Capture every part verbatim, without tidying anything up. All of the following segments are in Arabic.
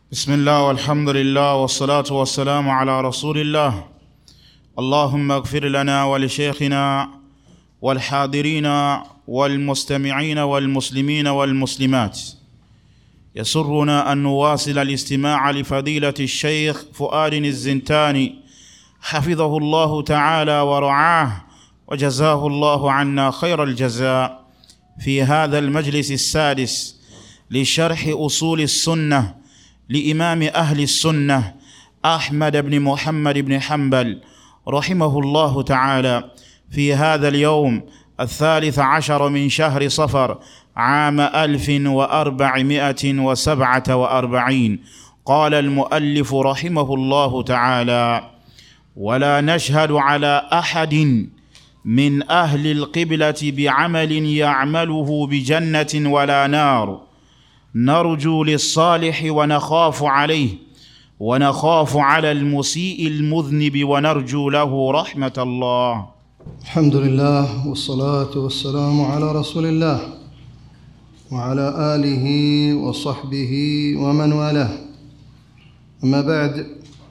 بسم الله والحمد لله والصلاة والسلام على رسول الله. اللهم اغفر لنا ولشيخنا والحاضرين والمستمعين والمسلمين والمسلمات. يسرنا أن نواصل الاستماع لفضيلة الشيخ فؤاد الزنتاني حفظه الله تعالى ورعاه وجزاه الله عنا خير الجزاء في هذا المجلس السادس لشرح أصول السنة لإمام أهل السنة أحمد بن محمد بن حنبل رحمه الله تعالى في هذا اليوم الثالث عشر من شهر صفر عام ألف وأربعمائة وسبعة وأربعين. قال المؤلف رحمه الله تعالى: ولا نشهد على أحد من أهل القبلة بعمل يعمله بجنة ولا نار، نرجو للصالح ونخاف عليه، ونخاف على المسيء المذنب ونرجو له رحمة الله. الحمد لله والصلاة والسلام على رسول الله وعلى آله وصحبه ومن والاه. أما بعد،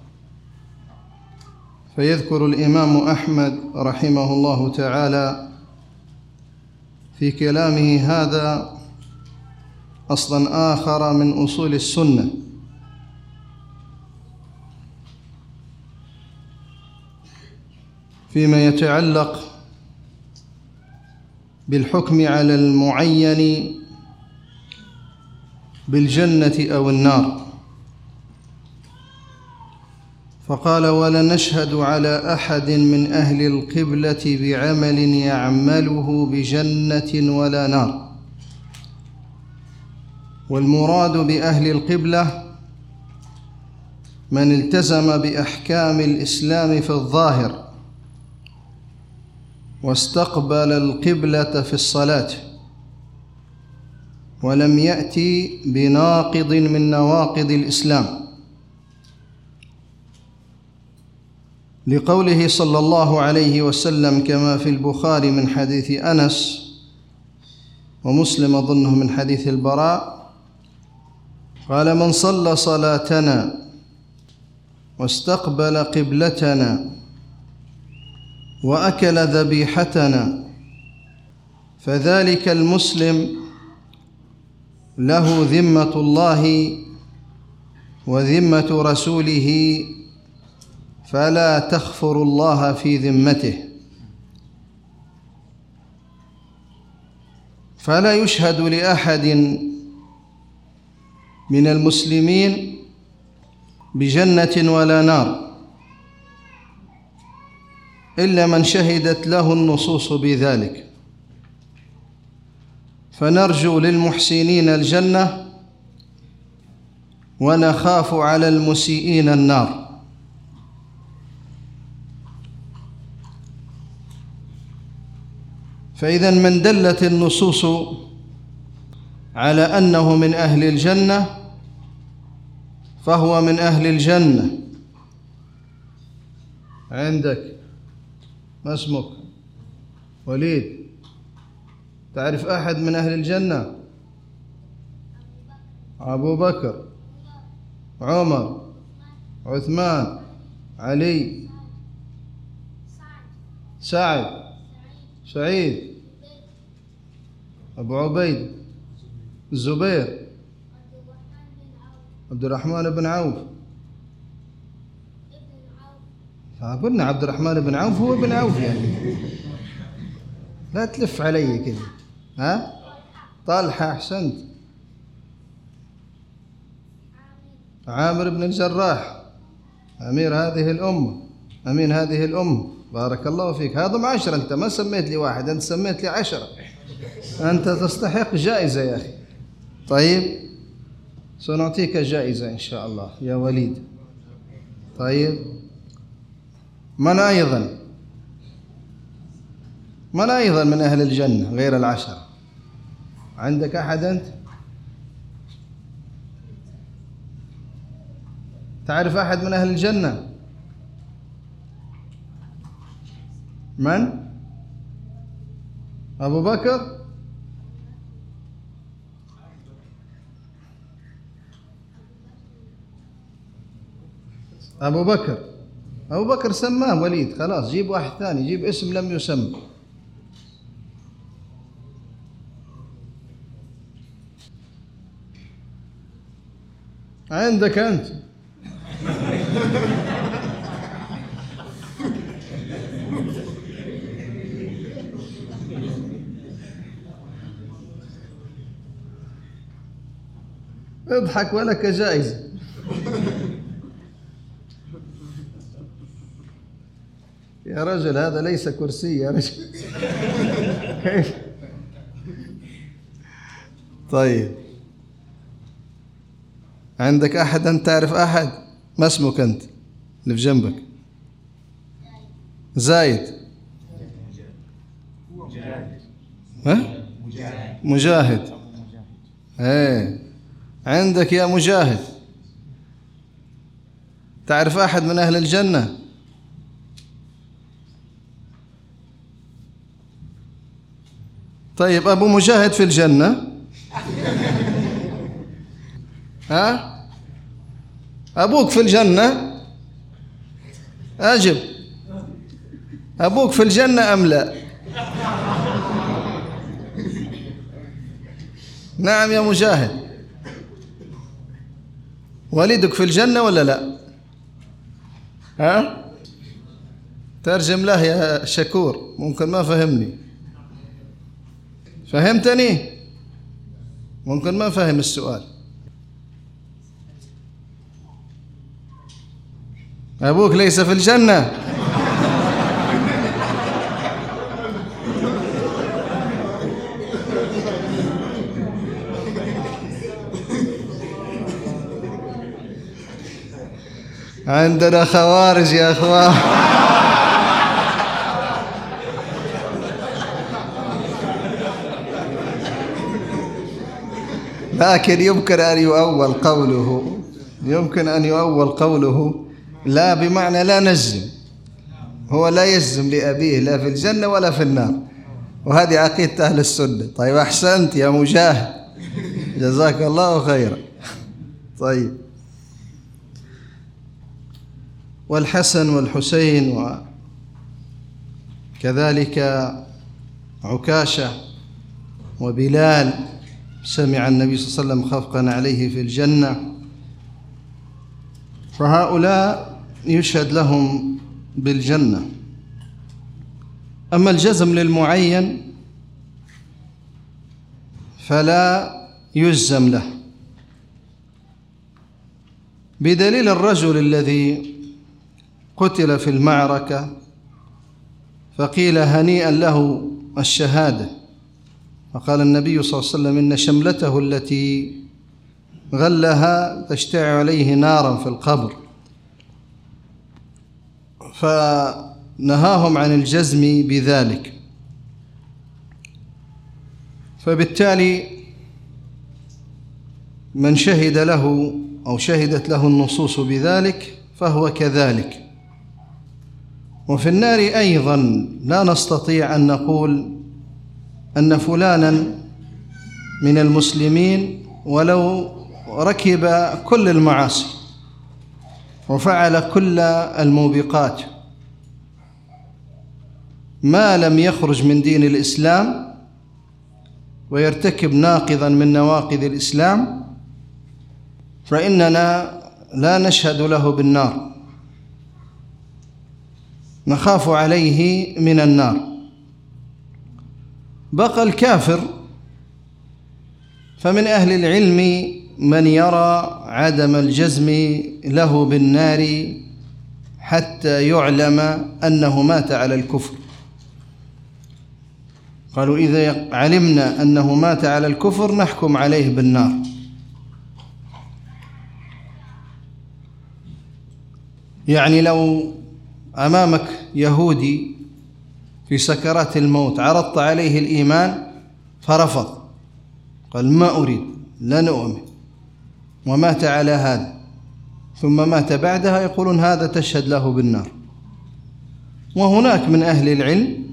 فيذكر الإمام أحمد رحمه الله تعالى في كلامه هذا أصلاً آخر من أصول السنة، فيما يتعلق بالحكم على المعين بالجنة أو النار. فقال: ولا نشهد على أحد من أهل القبلة بعمل يعمله بجنة ولا نار. والمراد بأهل القبلة من التزم بأحكام الإسلام في الظاهر واستقبل القبلة في الصلاة، ولم يأتي بناقض من نواقض الإسلام، لقوله صلى الله عليه وسلم كما في البخاري من حديث أنس، ومسلم أظنه من حديث البراء، قال: من صلى صلاتنا واستقبل قبلتنا وأكل ذبيحتنا فذلك المسلم له ذمة الله وذمة رسوله، فلا تخفر الله في ذمته. فلا يشهد لأحد من المسلمين بجنة ولا نار إلا من شهدت له النصوص بذلك، فنرجو للمحسنين الجنة ونخاف على المسيئين النار. فإذا من دلت النصوص على أنه من أهل الجنة فهو من أهل الجنة. عندك ما اسمك؟ وليد. تعرف أحد من أهل الجنة؟ أبو بكر، عمر، عثمان، علي، سعد، سعيد، أبو عبيد، الزبير، عبد الرحمن بن عوف. فقلنا عبد الرحمن بن عوف هو ابن عوف، يعني لا تلف علي كذا. ها؟ طلحة، أحسنت. عامر بن الجراح، أمير هذه الأمة، أمين هذه الأمة. بارك الله فيك. هذا عشرة، أنت ما سميت لي واحد، أنت سميت لي عشرة. أنت تستحق جائزة يا أخي. طيب، سنعطيك جائزة إن شاء الله يا وليد. طيب، من أيضا من أيضا من أهل الجنة غير العشرة؟ عندك أحد أنت؟ تعرف أحد من أهل الجنة؟ من؟ أبو بكر؟ أبو بكر. أبو بكر سماه وليد، خلاص جيب واحد ثاني، جيب اسم لم يسمى. عندك أنت. اضحك ولك جائزة. يا رجل هذا ليس كرسي يا رجل. كيف؟ طيب عندك أحد؟ أنت تعرف أحد؟ ما اسمك أنت اللي في جنبك؟ زايد. ها؟ مجاهد. ايه عندك يا مجاهد، تعرف أحد من أهل الجنة؟ طيب أبو مجاهد في الجنة؟ ها؟ أبوك في الجنة؟ أجب، أبوك في الجنة أم لا؟ نعم يا مجاهد. والدك في الجنة ولا لا؟ ها؟ ترجم له يا شكور، ممكن ما فهمني. فهمتني؟ ممكن ما فهم السؤال. أبوك ليس في الجنة؟ عندنا خوارج يا أخوان. لكن يمكن أن يؤول قوله، يمكن أن يؤول قوله لا بمعنى لا نجزم، هو لا يجزم لأبيه لا في الجنة ولا في النار، وهذه عقيدة أهل السنة. طيب أحسنت يا مجاهد، جزاك الله خيرا. طيب والحسن والحسين وكذلك عكاشة وبلال سمع النبي صلى الله عليه وسلم خفقا عليه في الجنة، فهؤلاء يشهد لهم بالجنة. أما الجزم للمعين فلا يجزم له، بدليل الرجل الذي قتل في المعركة فقيل هنيئا له الشهادة، فقال النبي صلى الله عليه وسلم إن شملته التي غلها تشتعل عليه نارا في القبر، فنهاهم عن الجزم بذلك. فبالتالي من شهد له أو شهدت له النصوص بذلك فهو كذلك. وفي النار أيضا لا نستطيع أن نقول أن فلانا من المسلمين ولو ركب كل المعاصي وفعل كل الموبقات ما لم يخرج من دين الإسلام ويرتكب ناقضا من نواقض الإسلام فإننا لا نشهد له بالنار، نخاف عليه من النار. بقى الكافر فمن أهل العلم من يرى عدم الجزم له بالنار حتى يعلم أنه مات على الكفر. قالوا إذا علمنا أنه مات على الكفر نحكم عليه بالنار. يعني لو أمامك يهودي في سكرات الموت عرضت عليه الإيمان فرفض، قال ما أريد لن أؤمن، ومات على هذا ثم مات بعدها، يقولون هذا تشهد له بالنار. وهناك من أهل العلم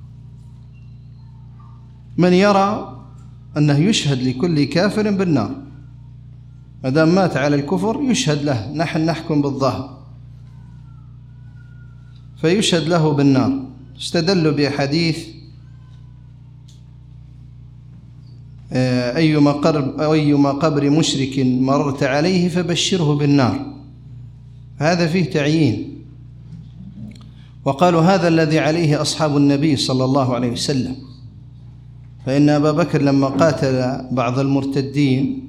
من يرى أنه يشهد لكل كافر بالنار، ما دام مات على الكفر يشهد له، نحن نحكم بالظاهر. فيشهد له بالنار. استدلوا بحديث أيما قبر, أيما قبر مشرك مررت عليه فبشره بالنار، هذا فيه تعيين. وقالوا هذا الذي عليه أصحاب النبي صلى الله عليه وسلم، فإن أبا بكر لما قاتل بعض المرتدين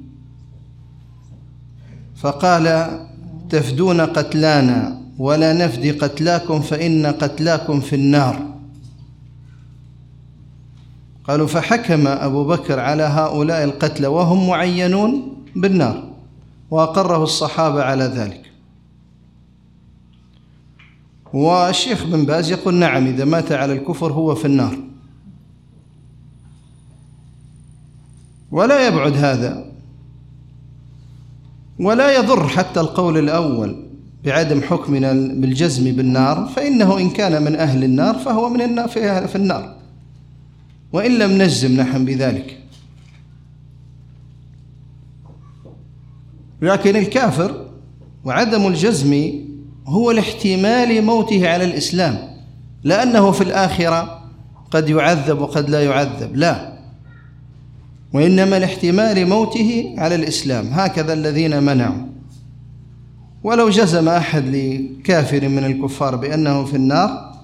فقال تفدون قتلانا ولا نفدي قتلاكم فإن قتلاكم في النار. قالوا فحكم أبو بكر على هؤلاء القتلى وهم معينون بالنار، وأقره الصحابة على ذلك. والشيخ بن باز يقول نعم، إذا مات على الكفر هو في النار. ولا يبعد هذا ولا يضر حتى القول الأول بعدم حكمنا بالجزم بالنار، فإنه إن كان من أهل النار فهو من النار في النار، وإن لم نجزم نحن بذلك. لكن الكافر وعدم الجزم هو الاحتمال موته على الإسلام، لأنه في الآخرة قد يعذب وقد لا يعذب، لا، وإنما الاحتمال موته على الإسلام. هكذا الذين منعوا. ولو جزم أحد لكافر من الكفار بأنه في النار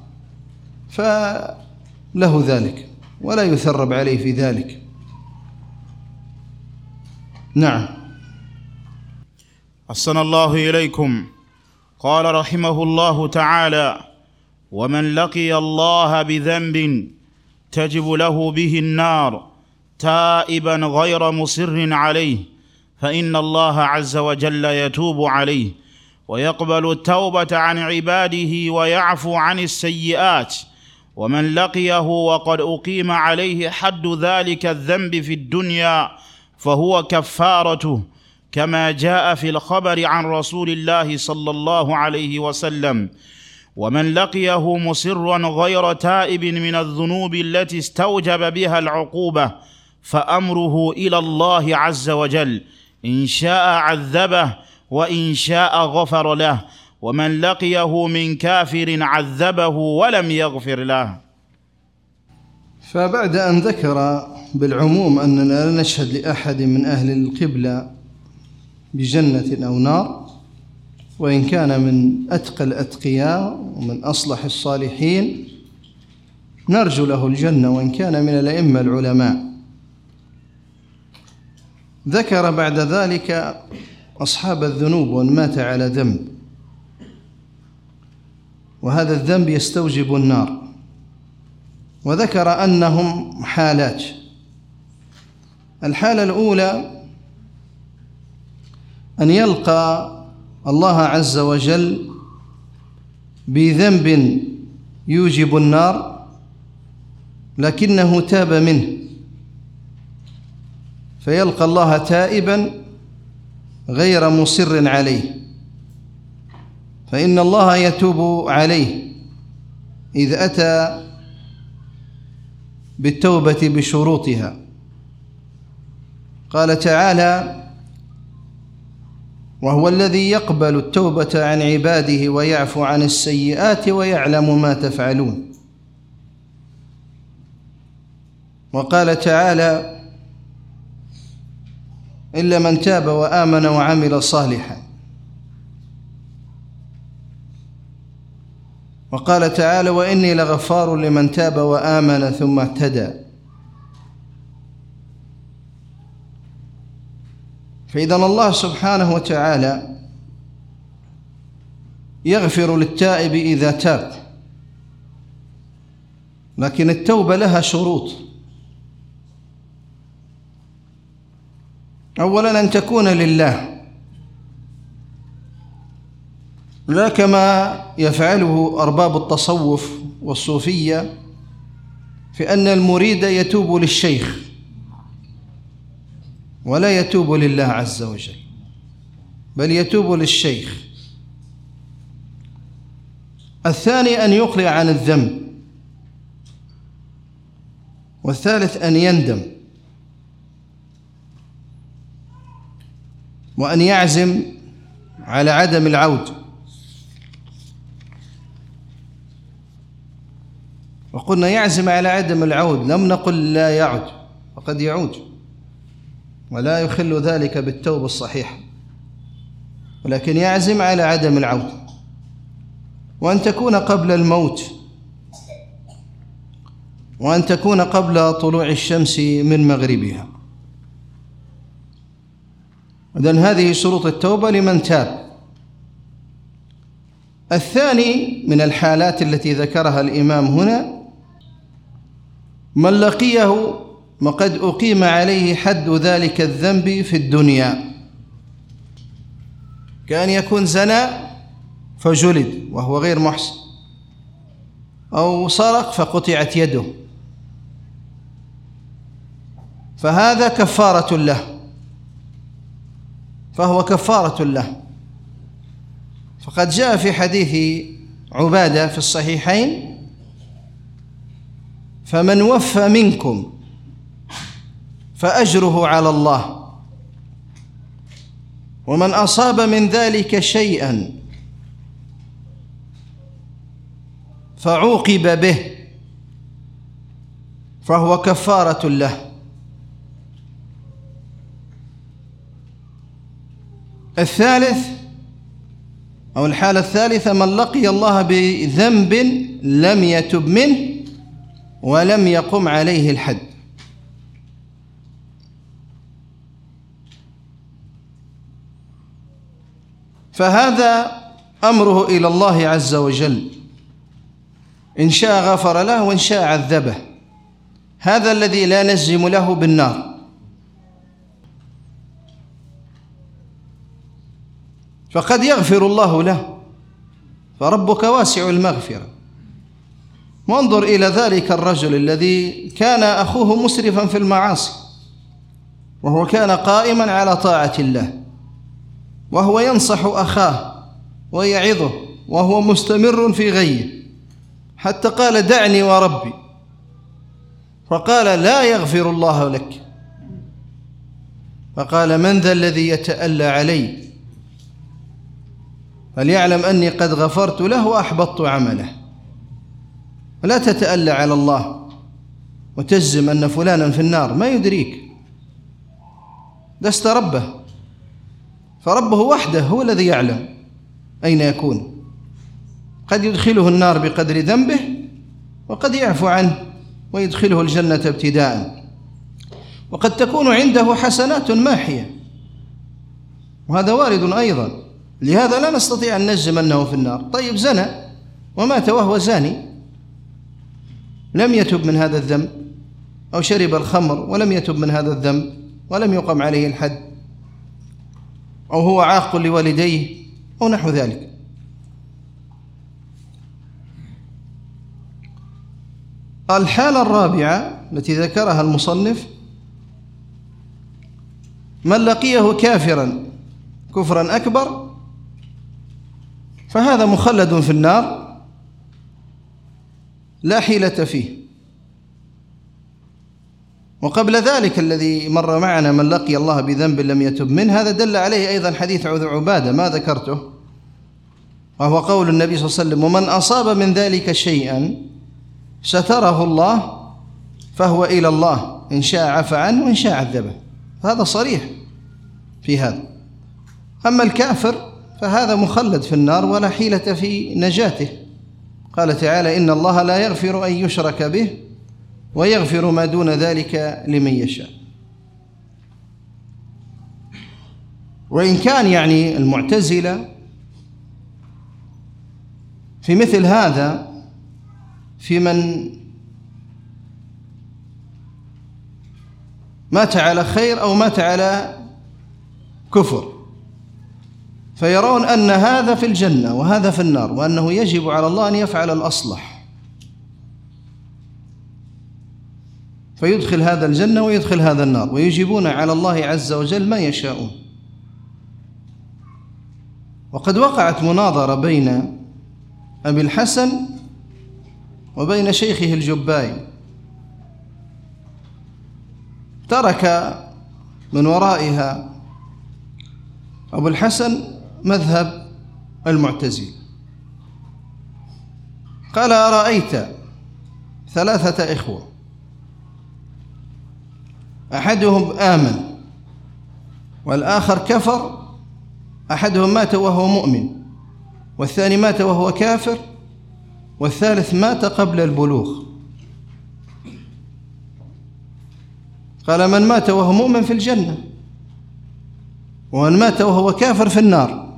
فله ذلك ولا يثرب عليه في ذلك. نعم. أحسن الله إليكم. قال رحمه الله تعالى: ومن لقي الله بذنب تجب له به النار تائبا غير مصر عليه فإن الله عز وجل يتوب عليه ويقبل التوبة عن عباده ويعفو عن السيئات. ومن لقيه وقد أقيم عليه حد ذلك الذنب في الدنيا فهو كفارته، كما جاء في الخبر عن رسول الله صلى الله عليه وسلم: ومن لقيه مصرا غير تائب من الذنوب التي استوجب بها العقوبة فأمره إلى الله عز وجل، إن شاء عذبه وإن شاء غفر له. ومن لقيه من كافر عذبه ولم يغفر له. فبعد أن ذكر بالعموم أننا لا نشهد لأحد من أهل القبلة بجنة أو نار، وإن كان من أتقى الأتقياء ومن أصلح الصالحين نرجو له الجنة وإن كان من الأئمة العلماء. ذكر بعد ذلك أصحاب الذنوب ومن مات على ذنب، وهذا الذنب يستوجب النار، وذكر أنهم حالات. الحالة الأولى أن يلقى الله عز وجل بذنب يوجب النار لكنه تاب منه، فيلقى الله تائبا غير مصر عليه، فإن الله يتوب عليه إذ أتى بالتوبة بشروطها. قال تعالى: وهو الذي يقبل التوبة عن عباده ويعفو عن السيئات ويعلم ما تفعلون. وقال تعالى: إلا من تاب وآمن وعمل صالحا. وقال تعالى: وإني لغفار لمن تاب وآمن ثم اهتدى. فإذا الله سبحانه وتعالى يغفر للتائب إذا تاب، لكن التوبة لها شروط. أولا أن تكون لله، لا كما يفعله أرباب التصوف والصوفية في أن المريد يتوب للشيخ ولا يتوب لله عز وجل، بل يتوب للشيخ. الثاني أن يقلع عن الذنب. والثالث أن يندم وأن يعزم على عدم العود. وقلنا يعزم على عدم العود، لم نقل لا يعود، وقد يعود ولا يخل ذلك بالتوبة الصحيحة، ولكن يعزم على عدم العود، وأن تكون قبل الموت، وأن تكون قبل طلوع الشمس من مغربها. إذن هذه شروط التوبة لمن تاب. الثاني من الحالات التي ذكرها الإمام هنا من لقيه وقد أقيم عليه حد ذلك الذنب في الدنيا، كأن يكون زنى فجلد وهو غير محسن، أو سرق فقطعت يده، فهذا كفارة له، فهو كفارة له. فقد جاء في حديث عبادة في الصحيحين: فمن وفى منكم فأجره على الله، ومن أصاب من ذلك شيئا فعوقب به فهو كفارة له. الثالث أو الحالة الثالثة من لقي الله بذنب لم يتب منه ولم يقم عليه الحد. فهذا أمره إلى الله عز وجل، إن شاء غفر له وإن شاء عذبه. هذا الذي لا نجزم له بالنار. فقد يغفر الله له، فربك واسع المغفرة. وانظر إلى ذلك الرجل الذي كان أخوه مسرفا في المعاصي، وهو كان قائما على طاعة الله، وهو ينصح أخاه ويعظه وهو مستمر في غيه، حتى قال: دعني وربي. فقال: لا يغفر الله لك. فقال: من ذا الذي يتألى علي؟ فليعلم أني قد غفرت له وأحبطت عمله. ولا تتألى على الله وتجزم أن فلانا في النار، ما يدريك، لست ربه، فربه وحده هو الذي يعلم أين يكون. قد يدخله النار بقدر ذنبه، وقد يعفو عنه ويدخله الجنة ابتداء، وقد تكون عنده حسنات ماحية، وهذا وارد أيضا. لهذا لا نستطيع أن نجزم أنه في النار. طيب زنى ومات وهو زاني، لم يتب من هذا الذنب، أو شرب الخمر ولم يتب من هذا الذنب ولم يقم عليه الحد، أو هو عاق لوالديه أو نحو ذلك. الحالة الرابعة التي ذكرها المصنف: من لقيه كافرا كفرا أكبر فهذا مخلد في النار لا حيلة فيه. وقبل ذلك الذي مر معنا من لقي الله بذنب لم يتب منه، هذا دل عليه أيضا حديث عبادة ما ذكرته، وهو قول النبي صلى الله عليه وسلم: ومن أصاب من ذلك شيئا ستره الله فهو إلى الله، إن شاء عفى عنه وإن شاء عذبه. هذا صريح في هذا. أما الكافر فهذا مخلد في النار ولا حيلة في نجاته. قال تعالى: إن الله لا يغفر أن يشرك به ويغفر ما دون ذلك لمن يشاء. وإن كان يعني المعتزلة في مثل هذا في من مات على خير أو مات على كفر، فيرون أن هذا في الجنة وهذا في النار، وأنه يجب على الله أن يفعل الأصلح، فيدخل هذا الجنة ويدخل هذا النار، ويجيبون على الله عز وجل ما يشاءون. وقد وقعت مناظرة بين أبي الحسن وبين شيخه الجبائي، ترك من ورائها أبو الحسن مذهب المعتزلة. قال: أرأيت ثلاثة إخوة، أحدهم آمن والآخر كفر، أحدهم مات وهو مؤمن والثاني مات وهو كافر والثالث مات قبل البلوغ. قال من مات وهو مؤمن في الجنة، ومن مات وهو كافر في النار،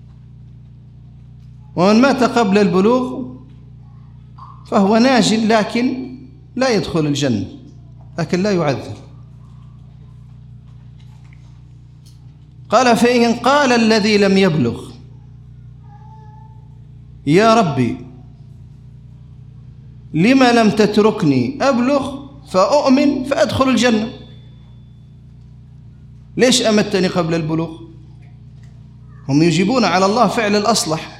ومن مات قبل البلوغ فهو ناج لكن لا يدخل الجنة، لكن لا يعذب. قال فإن قال الذي لم يبلغ يا ربي لما لم تتركني أبلغ فأؤمن فأدخل الجنة، ليش أمتني قبل البلوغ؟ هم يجيبون على الله فعل الأصلح.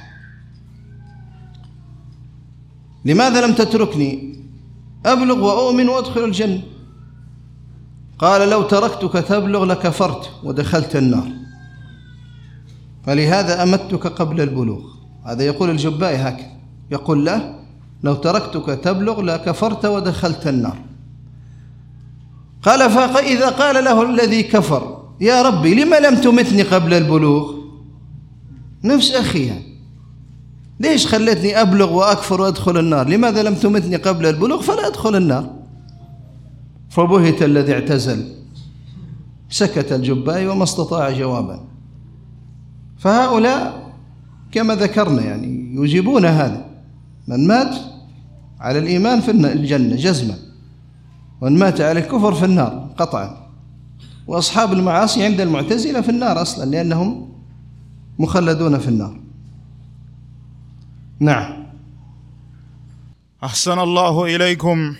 لماذا لم تتركني أبلغ وأؤمن وأدخل الجنة؟ قال لو تركتك تبلغ لكفرت ودخلت النار، فلهذا أمتك قبل البلوغ. هذا يقول الجبائي هكذا، يقول له لو تركتك تبلغ لكفرت ودخلت النار. قال فإذا قال له الذي كفر يا ربي لما لم تمتني قبل البلوغ، نفس أخيها، ليش خلتني أبلغ وأكفر وأدخل النار؟ لماذا لم تمتني قبل البلوغ فلا أدخل النار؟ فبهت الذي اعتزل، سكت الجبائي وما استطاع جوابا. فهؤلاء كما ذكرنا يعني يجيبون هذا، من مات على الإيمان في الجنة جزما، ومن مات على الكفر في النار قطعا. وأصحاب المعاصي عند المعتزلة في النار أصلا لأنهم مخلدون في النار. نعم. أحسن الله إليكم.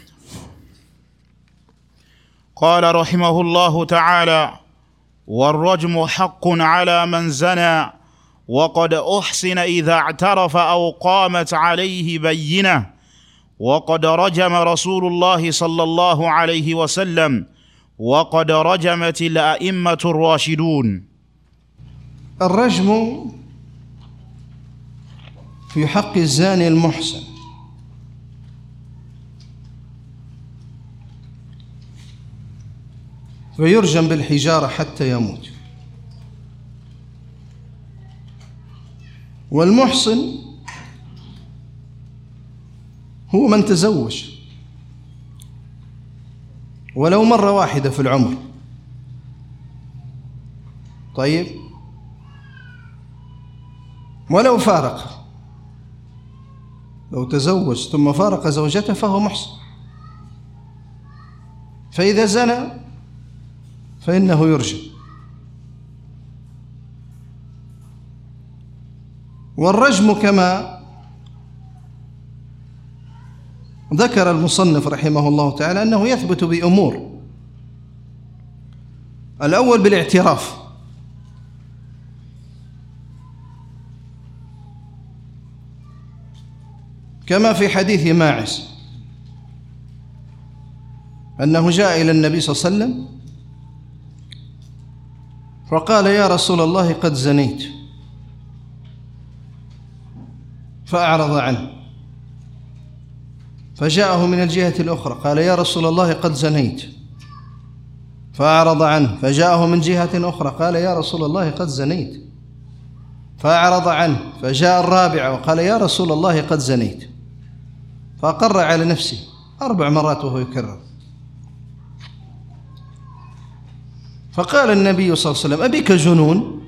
قال رحمه الله تعالى: والرجم حق على من زنى وقد أحسن إذا اعترف أو قامت عليه بينة، وقد رجم رسول الله صلى الله عليه وسلم، وقد رجمت الأئمة الراشدون. الرجم في حق الزاني المحسن فيرجم بالحجارة حتى يموت. والمحسن هو من تزوج ولو مرة واحدة في العمر. طيب، ولو فارق، لو تزوج ثم فارق زوجته فهو محسن. فإذا زنى فإنه يرجم. والرجم كما ذكر المصنف رحمه الله تعالى أنه يثبت بأمور: الأول بالاعتراف، كما في حديث ماعز أنه جاء إلى النبي صلى الله عليه وسلم فقال: يا رسول الله قد زنيت، فأعرض عنه. فجاءه من الجهة الأخرى قال: يا رسول الله قد زنيت، فأعرض عنه. فجاءه من جهة أخرى قال: يا رسول الله قد زنيت، فأعرض عنه. فجاء الرابعة وقال: يا رسول الله قد زنيت، فأقر على نفسه أربع مرات وهو يكرر. فقال النبي صلى الله عليه وسلم: أبيك جنون؟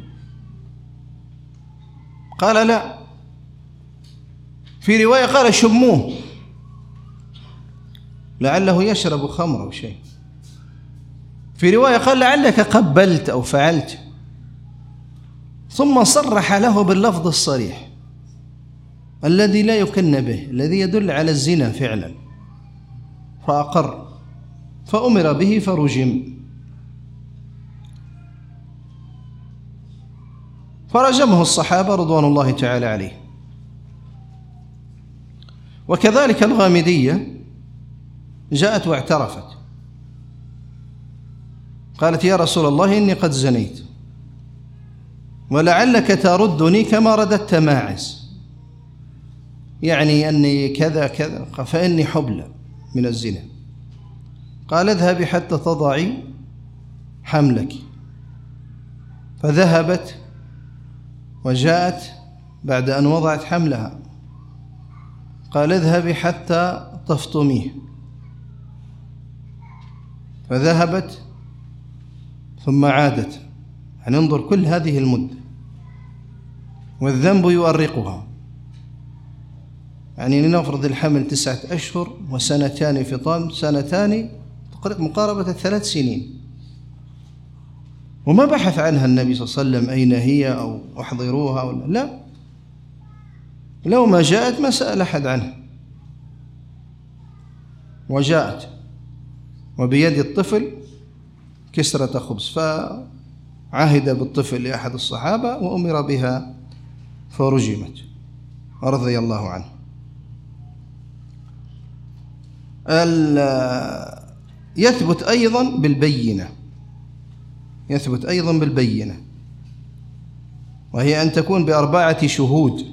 قال: لا. في رواية قال: شموه لعله يشرب خمر أو شيء. في رواية قال: لعلك قبلت أو فعلت. ثم صرح له باللفظ الصريح الذي لا يكن به، الذي يدل على الزنا فعلا، فأقر، فأمر به فرجم. فرجمه الصحابة رضوان الله تعالى عليه. وكذلك الغامدية جاءت واعترفت، قالت: يا رسول الله إني قد زنيت، ولعلك تردني كما رددت ماعز، يعني أني كذا كذا، فإني حبلى من الزنا. قال اذهبي حتى تضعي حملك، فذهبت وجاءت بعد أن وضعت حملها. قال اذهبي حتى تفطميه، فذهبت ثم عادت. يعني انظر كل هذه المدة والذنب يؤرقها. يعني لنفرض الحمل تسعة أشهر وسنتان فطام، سنتان مقاربة الثلاث سنين، وما بحث عنها النبي صلى الله عليه وسلم أين هي أو أحضروها ولا لا. لو ما جاءت ما سأل أحد عنها، وجاءت وبيد الطفل كسرة خبز، فعهد بالطفل لأحد الصحابة وأمر بها فرجمت رضي الله عنه. يثبت أيضا بالبينة، يثبت أيضا بالبينة، وهي أن تكون بأربعة شهود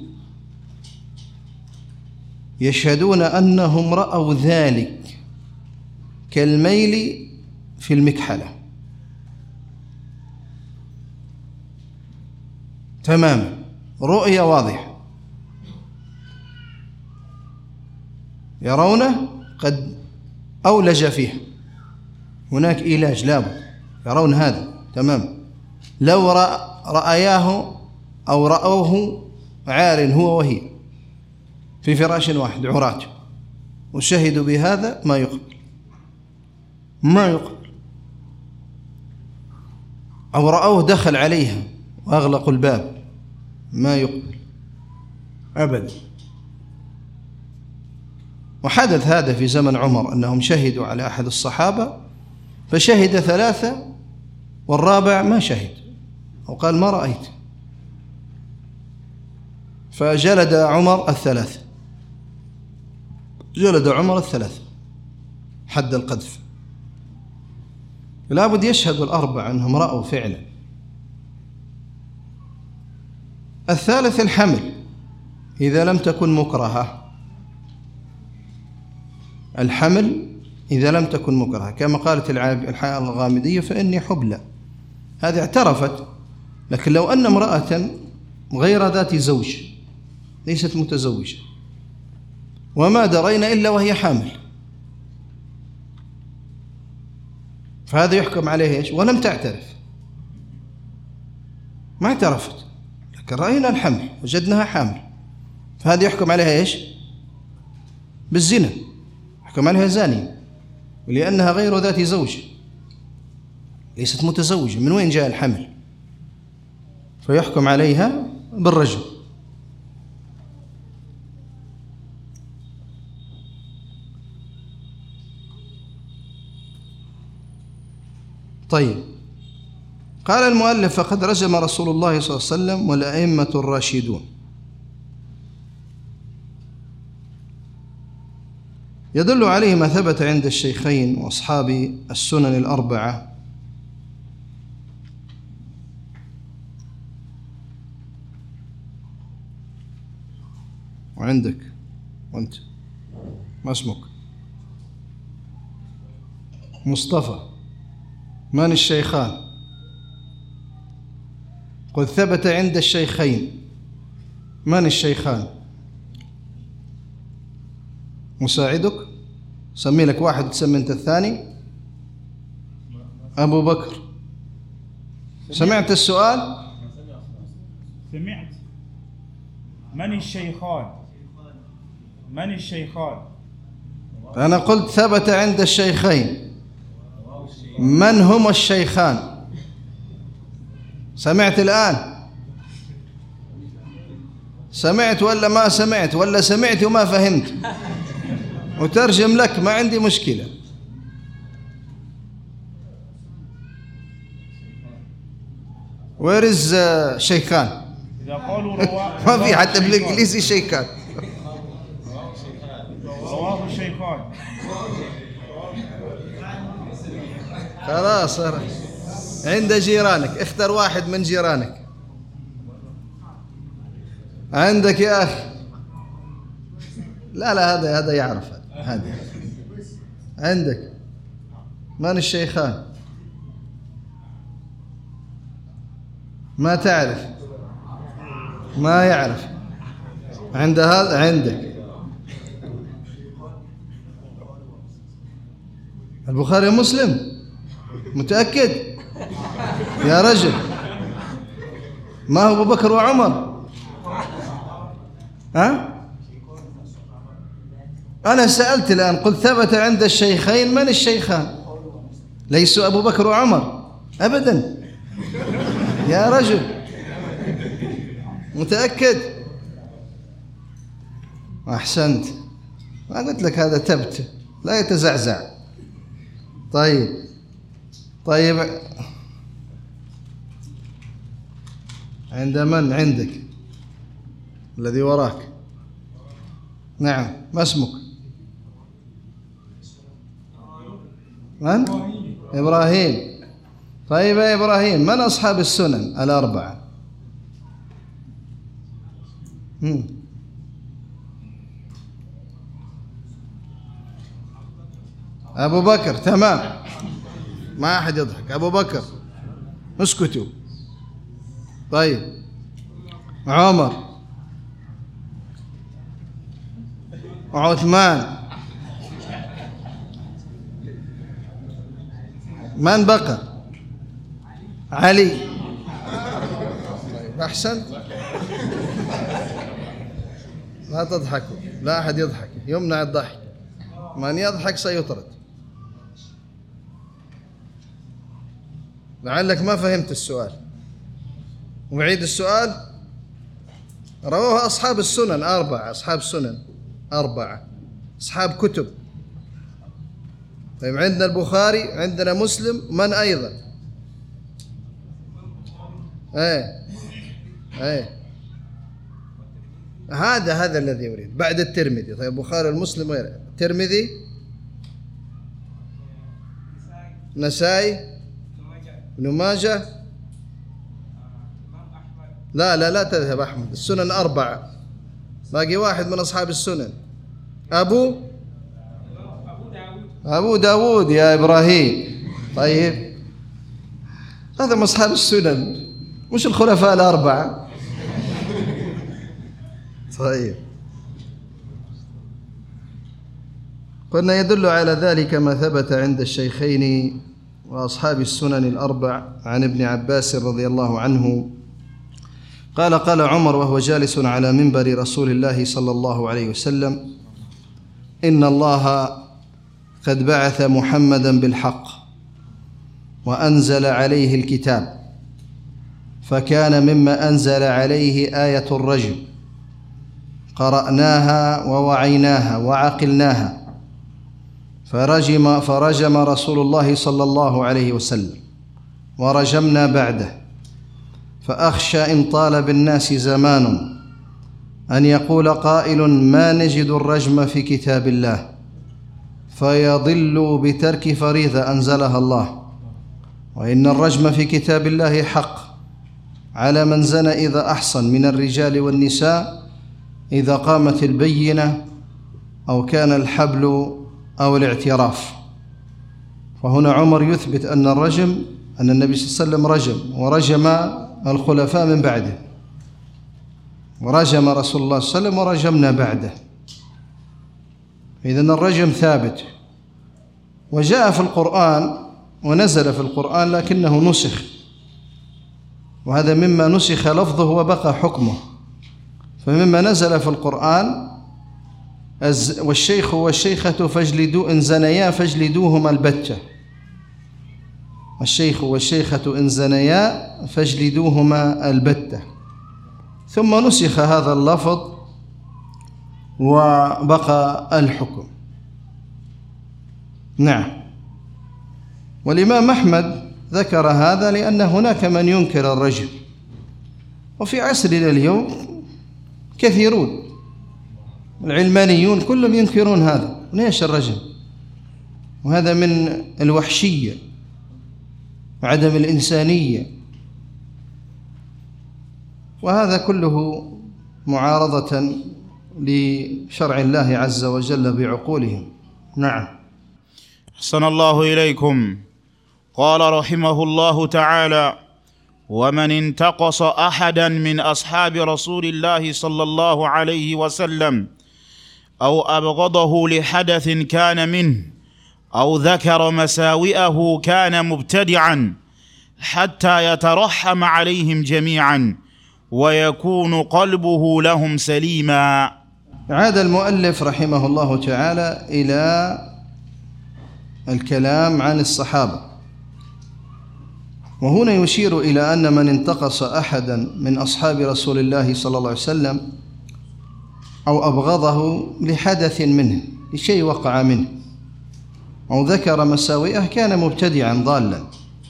يشهدون أنهم رأوا ذلك كالميل في المكحلة تماما، رؤية واضحة، يرونه قد أولج فيه، هناك إيلاج لابد، يرون هذا تمام. لو رأياه أو رأوه عار هو وهي في فراش واحد عراة وشهدوا بهذا ما يقبل، ما يقبل. أو رأوه دخل عليها وأغلقوا الباب، ما يقبل أبدا. وحدث هذا في زمن عمر، أنهم شهدوا على أحد الصحابة فشهد ثلاثة والرابع ما شهد أو قال ما رأيت، فجلد عمر الثلاثة، جلد عمر الثلاثة حد القذف. لابد يشهد الأربعة أنهم رأوا فعلا. الثالث الحمل إذا لم تكن مكرهة، الحمل إذا لم تكن مكرهة كما قالت الغامدية فإني حبلى، هذه اعترفت. لكن لو أن امرأة غير ذات زوج ليست متزوجة وما درينا إلا وهي حامل، فهذا يحكم عليه إيش؟ ولم تعترف، ما اعترفت لكن رأينا الحمل وجدناها حامل، فهذا يحكم عليها إيش؟ بالزنا، يحكم عليها زانية، ولأنها غير ذات زوج ليست متزوجة. من وين جاء الحمل؟ فيحكم عليها بالرجم. طيب، قال المؤلف فقد رجم رسول الله صلى الله عليه وسلم والأئمة الراشدون. يدل عليه ما ثبت عند الشيخين وأصحاب السنن الأربعة وعندك وانت ما اسمك؟ مصطفى. من الشيخان؟ قد ثبت عند الشيخين. من الشيخان؟ مساعدك؟ سمي لك واحد تسمي انت الثاني. أبو بكر، سمعت السؤال؟ سمعت. من الشيخان؟ من الشيخان؟ أنا قلت ثبت عند الشيخين. من هم الشيخان؟ سمعت الآن؟ سمعت ولا ما سمعت؟ ولا سمعت وما فهمت؟ وترجم لك، ما عندي مشكلة. Where is uh, شيخان؟ إذا قالوا رواه ما في حتى بالإنجليزي شيخان. رواه الشيخان. خلاص عند جيرانك، اختر واحد من جيرانك. عندك يا أخي. لا لا هذا هذا يعرف، هذا عندك من الشيخان؟ ما تعرف؟ ما يعرف؟ عند هذا عندك البخاري ومسلم؟ متأكد يا رجل؟ ما هو أبو بكر وعمر؟ ها؟ أنا سألت الآن قلت ثبت عند الشيخين، من الشيخان؟ ليسوا أبو بكر وعمر أبدا يا رجل، متأكد؟ أحسنت، ما قلت لك هذا تبت، لا يتزعزع. طيب طيب عند من؟ عندك الذي وراك. نعم، ما اسمك؟ من؟ إبراهيم. طيب يا إبراهيم، من أصحاب السنن الأربعة؟ هم. أبو بكر، تمام، ما أحد يضحك. أبو بكر، اسكتوا. طيب عمر وعثمان، من بقى؟ علي. طيب أحسنت، لا تضحكوا، لا أحد يضحك، يمنع الضحك، من يضحك سيطرد. لعلك ما فهمت السؤال، وبعيد السؤال. رواه أصحاب السنن أربعة، أصحاب السنن أربعة، أصحاب كتب. طيب عندنا البخاري، عندنا مسلم، من أيضا؟ ايه ايه هذا هذا الذي يريد بعد الترمذي. طيب البخاري والمسلم غير الترمذي، نسائي، ابن ماجه. لا لا لا تذهب أحمد، السنن أربعة، باقي واحد من أصحاب السنن. أبو أبو داود يا إبراهيم. طيب هذا من أصحاب السنن، مش الخلفاء الأربعة. طيب قلنا يدل على ذلك ما ثبت عند الشيخين وأصحاب السنن الأربع عن ابن عباس رضي الله عنه قال: قال عمر وهو جالس على منبر رسول الله صلى الله عليه وسلم: إن الله قد بعث محمدا بالحق وأنزل عليه الكتاب، فكان مما أنزل عليه آية الرجم، قرأناها ووعيناها وعقلناها، فرجم, فرجم رسول الله صلى الله عليه وسلم ورجمنا بعده، فأخشى إن طال بالناس زمان أن يقول قائل: ما نجد الرجم في كتاب الله، فيضل بترك فريضة أنزلها الله، وإن الرجم في كتاب الله حق على من زنى إذا أحصن من الرجال والنساء، إذا قامت البينة أو كان الحبل أو الاعتراف. فهنا عمر يثبت أن الرجم، أن النبي صلى الله عليه وسلم رجم ورجم الخلفاء من بعده، ورجم رسول الله صلى الله عليه وسلم ورجمنا بعده. إذن الرجم ثابت، وجاء في القرآن ونزل في القرآن لكنه نسخ، وهذا مما نسخ لفظه وبقى حكمه. فمما نزل في القرآن: والشيخ والشيخة فاجلدوا إن زنيا فاجلدوهما البتة، الشيخ والشيخة إن زنيا فاجلدوهما البتة. ثم نسخ هذا اللفظ وبقى الحكم. نعم. والإمام أحمد ذكر هذا لأن هناك من ينكر الرجم، وفي عصرنا اليوم كثيرون، العلمانيون كلهم ينكرون هذا. ليش الرجم؟ وهذا من الوحشية وعدم الإنسانية، وهذا كله معارضة لشرع الله عز وجل بعقولهم. نعم. أحسن الله إليكم. قال رحمه الله تعالى: ومن انتقص أحدا من أصحاب رسول الله صلى الله عليه وسلم أو أبغضه لحدث كان منه أو ذكر مساوئه كان مبتدعا حتى يترحم عليهم جميعا ويكون قلبه لهم سليما. عاد المؤلف رحمه الله تعالى إلى الكلام عن الصحابة، وهنا يشير إلى أن من انتقص أحدا من أصحاب رسول الله صلى الله عليه وسلم أو أبغضه لحدث منه، لشيء وقع منه، أو ذكر مساوئه كان مبتدعا ضالا.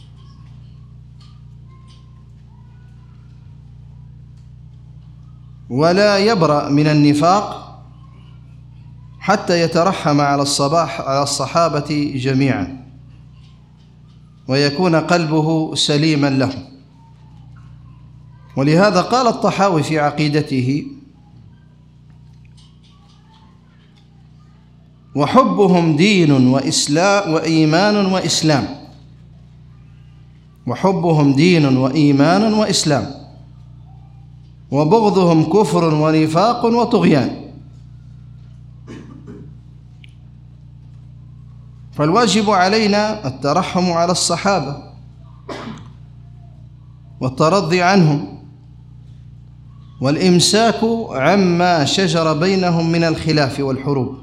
ولا يبرأ من النفاق حتى يترحم على الصباح على الصحابة جميعا ويكون قلبه سليما له. ولهذا قال الطحاوي في عقيدته: وحبهم دين وإسلام وإيمان وإسلام وحبهم دين وإيمان وإسلام وبغضهم كفر ونفاق وطغيان. فالواجب علينا الترحم على الصحابة والترضي عنهم والإمساك عما شجر بينهم من الخلاف والحروب.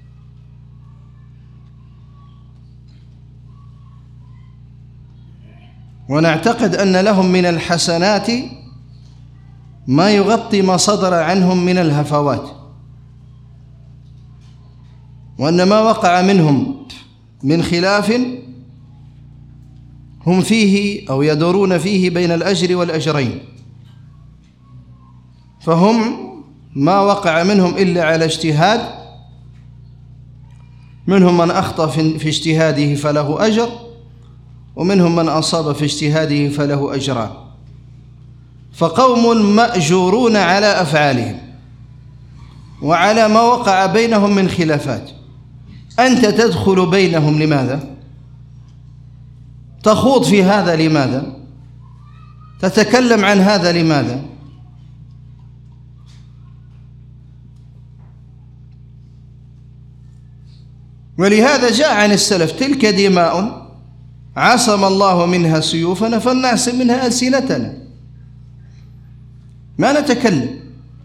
ونعتقد أن لهم من الحسنات ما يغطي ما صدر عنهم من الهفوات، وأن ما وقع منهم من خلاف هم فيه أو يدورون فيه بين الأجر والأجرين، فهم ما وقع منهم إلا على اجتهاد، منهم من أخطأ في اجتهاده فله أجر، ومنهم من أصاب في اجتهاده فله أجران. فقوم مأجورون على أفعالهم وعلى ما وقع بينهم من خلافات. أنت تدخل بينهم لماذا؟ تخوض في هذا لماذا؟ تتكلم عن هذا لماذا؟ ولهذا جاء عن السلف: تلك دماء عصم الله منها سيوفنا فلنعصم منها ألسنتنا. ما نتكلم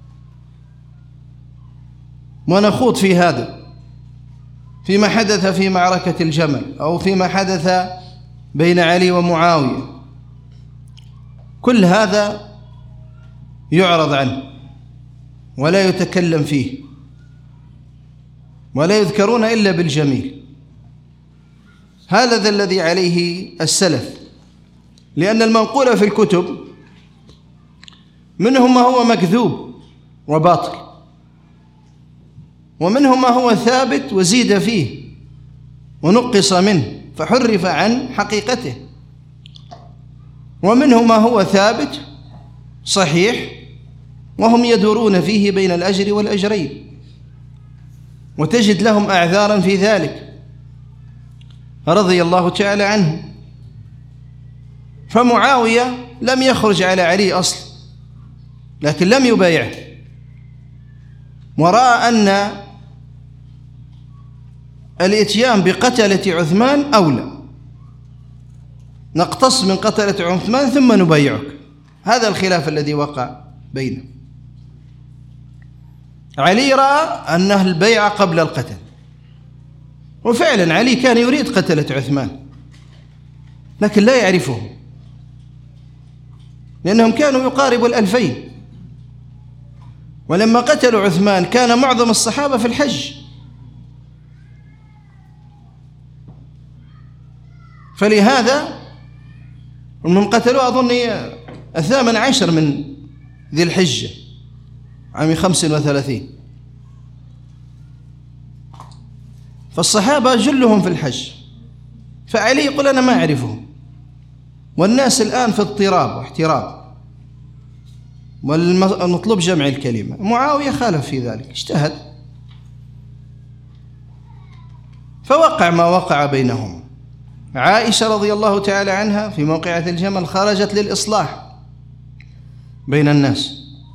ونخوض في هذا، فيما حدث في معركة الجمل أو فيما حدث بين علي ومعاوية. كل هذا يعرض عنه ولا يتكلم فيه ولا يذكرون إلا بالجميل. هذا الذي عليه السلف، لأن المنقول في الكتب منهم ما هو مكذوب وباطل، ومنهم ما هو ثابت وزيد فيه ونقص منه فحرف عن حقيقته، ومنهم ما هو ثابت صحيح وهم يدورون فيه بين الأجر والأجرين، وتجد لهم أعذارا في ذلك رضي الله تعالى عنه. فمعاوية لم يخرج على علي أصلا، لكن لم يبايعه، ورأى أن الإتيان بقتلة عثمان أولى، نقتص من قتلة عثمان ثم نبايعك. هذا الخلاف الذي وقع بينه. علي رأى أنه البيع قبل القتل، وفعلا علي كان يريد قتلة عثمان لكن لا يعرفهم، لأنهم كانوا يقاربوا الألفين، ولما قتلوا عثمان كان معظم الصحابة في الحج، فلهذا هم قتلوا أظن الثامن عشر من ذي الحجة عام خمس وثلاثين، فالصحابة جلهم في الحج، فعلي يقول أنا ما أعرفهم، والناس الآن في اضطراب واحتراب والمطلوب جمع الكلمة. معاوية خالف في ذلك، اجتهد، فوقع ما وقع بينهم. عائشة رضي الله تعالى عنها في موقعة الجمل خرجت للإصلاح بين الناس،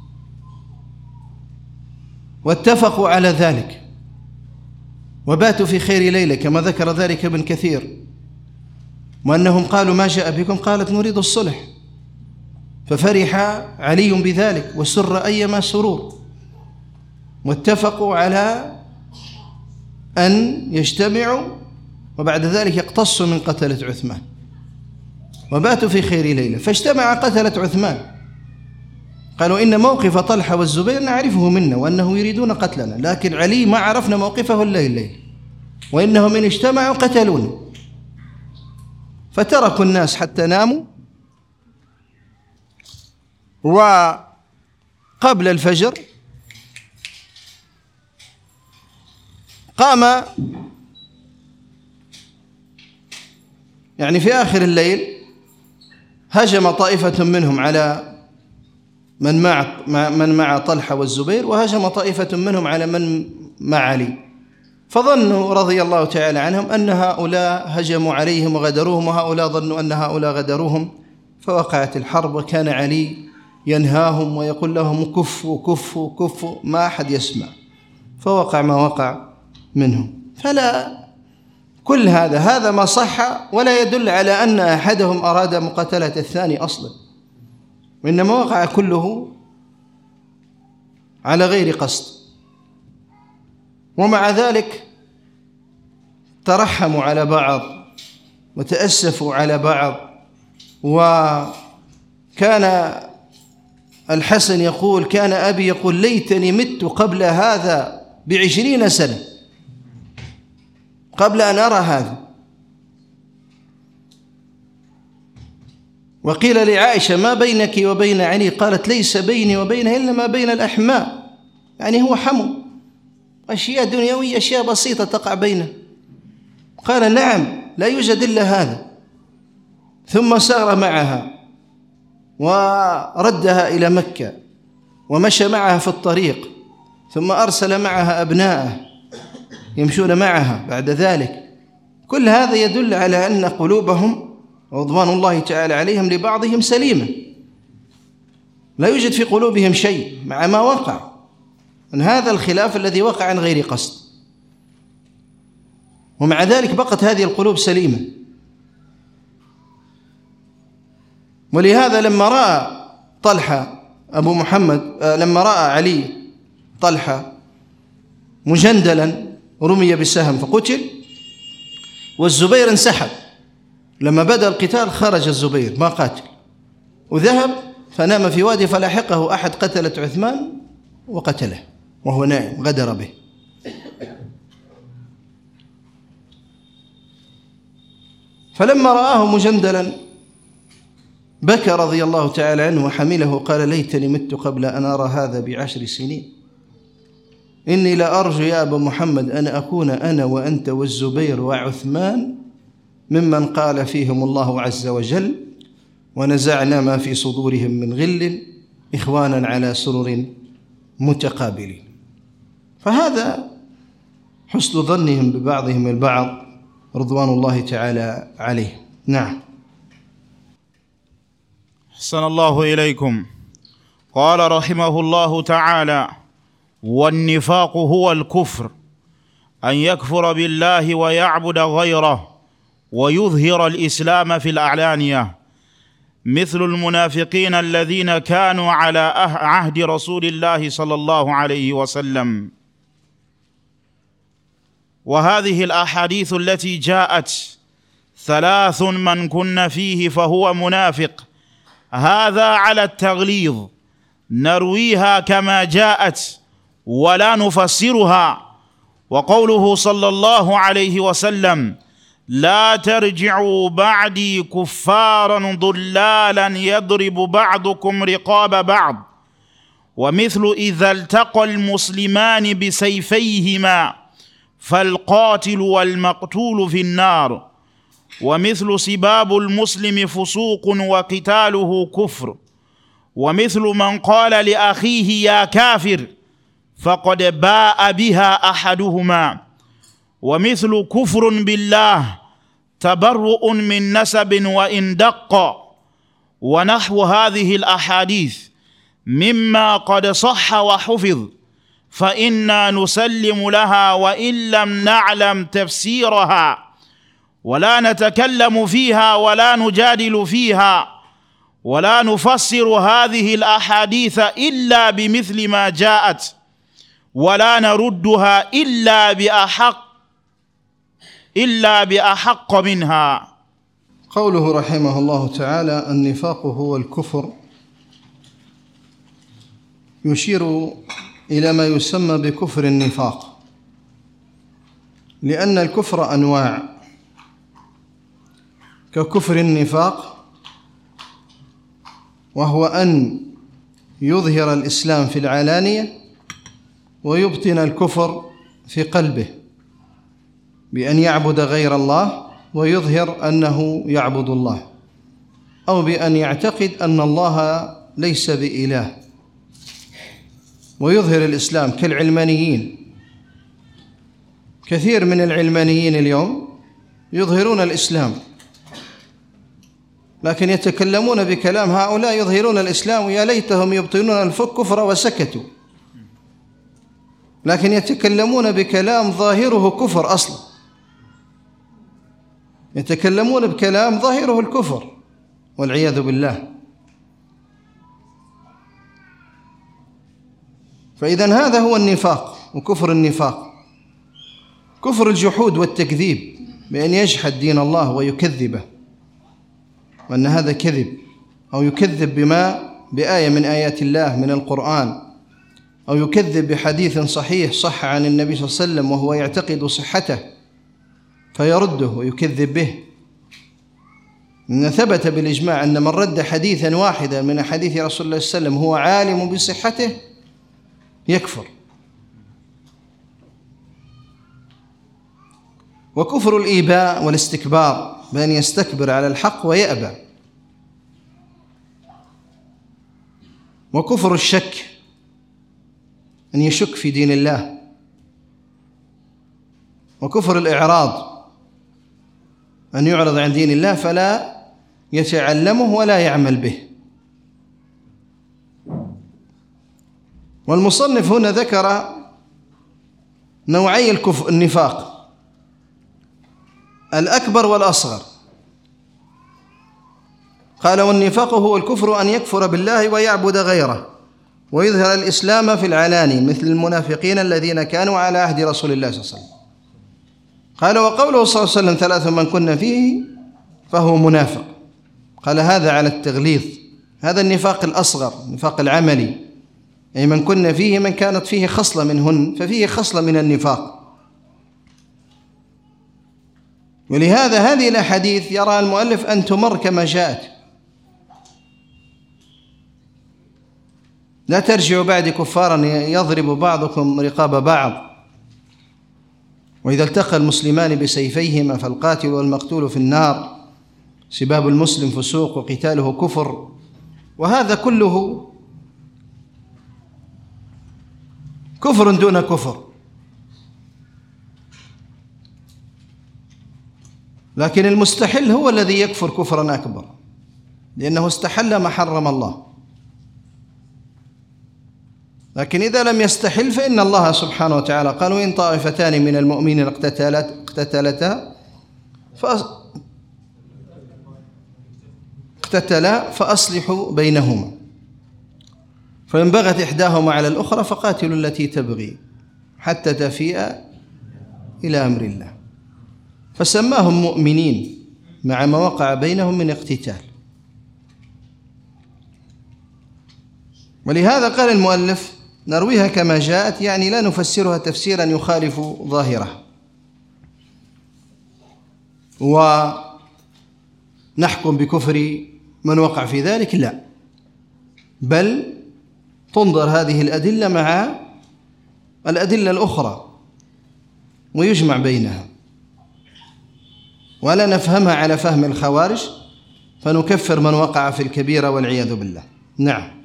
واتفقوا على ذلك وباتوا في خير ليلة كما ذكر ذلك ابن كثير، وأنهم قالوا ما جاء بكم؟ قالت نريد الصلح، ففرح علي بذلك وسر أيما سرور، واتفقوا على أن يجتمعوا وبعد ذلك يقتصوا من قتلة عثمان، وباتوا في خير ليلة. فاجتمع قتلة عثمان، قالوا إن موقف طلحة والزبير نعرفه منا وأنه يريدون قتلنا، لكن علي ما عرفنا موقفه إلا الليل، وإنهم إن اجتمعوا قتلونا. فتركوا الناس حتى ناموا، وقبل الفجر قام يعني في آخر الليل هجم طائفة منهم على من مع من مع طلحة والزبير، وهجم طائفة منهم على من مع علي، فظنوا رضي الله تعالى عنهم أن هؤلاء هجموا عليهم وغدروهم، وهؤلاء ظنوا أن هؤلاء غدروهم، فوقعت الحرب. وكان علي ينهاهم ويقول لهم كفوا كفوا كفوا، ما أحد يسمع، فوقع ما وقع منهم. فلا كل هذا هذا ما صح، ولا يدل على أن أحدهم أراد مقاتلة الثاني أصلا، وإنما وقع كله على غير قصد. ومع ذلك ترحموا على بعض وتأسفوا على بعض. وكان الحسن يقول كان أبي يقول ليتني مت قبل هذا بعشرين سنة، قبل أن أرى هذا. وقيل لعائشة ما بينك وبين علي؟ قالت ليس بيني وبينه إلا ما بين الأحماء، يعني هو حمو، أشياء دنيوية، أشياء بسيطة تقع بينه. قال نعم لا يوجد إلا هذا. ثم سار معها وردها إلى مكة ومشى معها في الطريق، ثم أرسل معها أبناءه يمشون معها بعد ذلك. كل هذا يدل على أن قلوبهم رضوان الله تعالى عليهم لبعضهم سليمة، لا يوجد في قلوبهم شيء مع ما وقع من هذا الخلاف الذي وقع عن غير قصد، ومع ذلك بقت هذه القلوب سليمة. ولهذا لما رأى طلحة أبو محمد لما رأى علي طلحة مجندلا رمي بسهم فقتل، والزبير انسحب، لما بدأ القتال خرج الزبير ما قاتل وذهب فنام في وادي، فلاحقه أحد قتلة عثمان وقتله وهو نائم، غدر به. فلما رآه مجندلا بكى رضي الله تعالى عنه وحمله، قال ليتني مت قبل أن أرى هذا بعشر سنين، إني لأرجو يا أبا محمد أن أكون أنا وأنت والزبير وعثمان ممن قال فيهم الله عز وجل ونزعنا ما في صدورهم من غل إخوانا على سرر متقابلين. فهذا حسن ظنهم ببعضهم البعض رضوان الله تعالى عليه. نعم. أحسن الله إليكم. قال رحمه الله تعالى: والنفاق هو الكفر، أن يكفر بالله ويعبد غيره ويظهر الإسلام في الأعلانية، مثل المنافقين الذين كانوا على عهد رسول الله صلى الله عليه وسلم. وهذه الأحاديث التي جاءت ثلاث من كن فيه فهو منافق، هذا على التغليظ، نرويها كما جاءت ولا نفسرها. وقوله صلى الله عليه وسلم: لا ترجعوا بعدي كفارا ضلالا يضرب بعضكم رقاب بعض، ومثل إذا التقى المسلمان بسيفيهما فالقاتل والمقتول في النار، ومثل سباب المسلم فسوق وقتاله كفر، ومثل من قال لأخيه يا كافر فقد باء بها أحدهما، ومثل كفر بالله تبرؤ من نسب وإن دق، ونحو هذه الأحاديث مما قد صح وحفظ، فإنا نسلم لها وإن لم نعلم تفسيرها، ولا نتكلم فيها ولا نجادل فيها، ولا نفسر هذه الأحاديث إلا بمثل ما جاءت، ولا نردها إلا بأحق إلا بأحق منها. قوله رحمه الله تعالى: النفاق هو الكفر، يشير إلى ما يسمى بكفر النفاق، لأن الكفر أنواع، ككفر النفاق وهو أن يظهر الإسلام في العلانية ويبطن الكفر في قلبه بأن يعبد غير الله ويظهر أنه يعبد الله، أو بأن يعتقد أن الله ليس بإله ويظهر الإسلام، كالعلمانيين. كثير من العلمانيين اليوم يظهرون الإسلام، لكن يتكلمون بكلام هؤلاء يظهرون الإسلام، ويا ليتهم يبطنون الكفر وسكتوا، لكن يتكلمون بكلام ظاهره كفر أصلا، يتكلمون بكلام ظاهره الكفر والعياذ بالله. فإذن هذا هو النفاق وكفر النفاق، كفر الجحود والتكذيب، بأن يجحد دين الله ويكذبه، وأن هذا كذب، أو يكذب بما بآية من آيات الله من القرآن، أو يكذب بحديث صحيح صح عن النبي صلى الله عليه وسلم وهو يعتقد صحته فيرده ويكذب به. إن ثبت بالإجماع أن من رد حديثا واحدا من حديث رسول الله صلى الله عليه وسلم هو عالم بصحته يكفر. وكفر الإيباء والاستكبار، بأن يستكبر على الحق ويأبى. وكفر الشك، أن يشك في دين الله. وكفر الإعراض، أن يعرض عن دين الله فلا يتعلمه ولا يعمل به. والمصنف هنا ذكر نوعي الكفر النفاق، الأكبر والأصغر. قال: والنفاق هو الكفر أن يكفر بالله ويعبد غيره ويظهر الإسلام في العلاني، مثل المنافقين الذين كانوا على عهد رسول الله صلى الله عليه وسلم. قال: وقوله صلى الله عليه وسلم: ثلاث من كن فيه فهو منافق. قال: هذا على التغليظ، هذا النفاق الأصغر، النفاق العملي، أي من كن فيه، من كانت فيه خصلة منهن ففيه خصلة من النفاق. ولهذا هذه الأحاديث يرى المؤلف أن تمر كما جاءت، لا ترجعوا بعد كفارا يضرب بعضكم رقاب بعض، وإذا التقى المسلمان بسيفيهما فالقاتل والمقتول في النار، سباب المسلم فسوق وقتاله كفر. وهذا كله كفر دون كفر. لكن المستحل هو الذي يكفر كفرا أكبر، لأنه استحل ما حرم الله. لكن إذا لم يستحل فإن الله سبحانه وتعالى قال: وإن طائفتان من المؤمنين اقتتلتا اقتتلا فأصلحوا بينهما، فإن بغت إحداهما على الأخرى فقاتلوا التي تبغي حتى تفيء إلى أمر الله. فسماهم مؤمنين مع ما وقع بينهم من اقتتال. ولهذا قال المؤلف: نرويها كما جاءت، يعني لا نفسرها تفسيرا يخالف ظاهره، ونحكم بكفر من وقع في ذلك، لا، بل تنظر هذه الأدلة مع الأدلة الأخرى ويجمع بينها، ولا نفهمها على فهم الخوارج فنكفر من وقع في الكبيرة والعياذ بالله. نعم.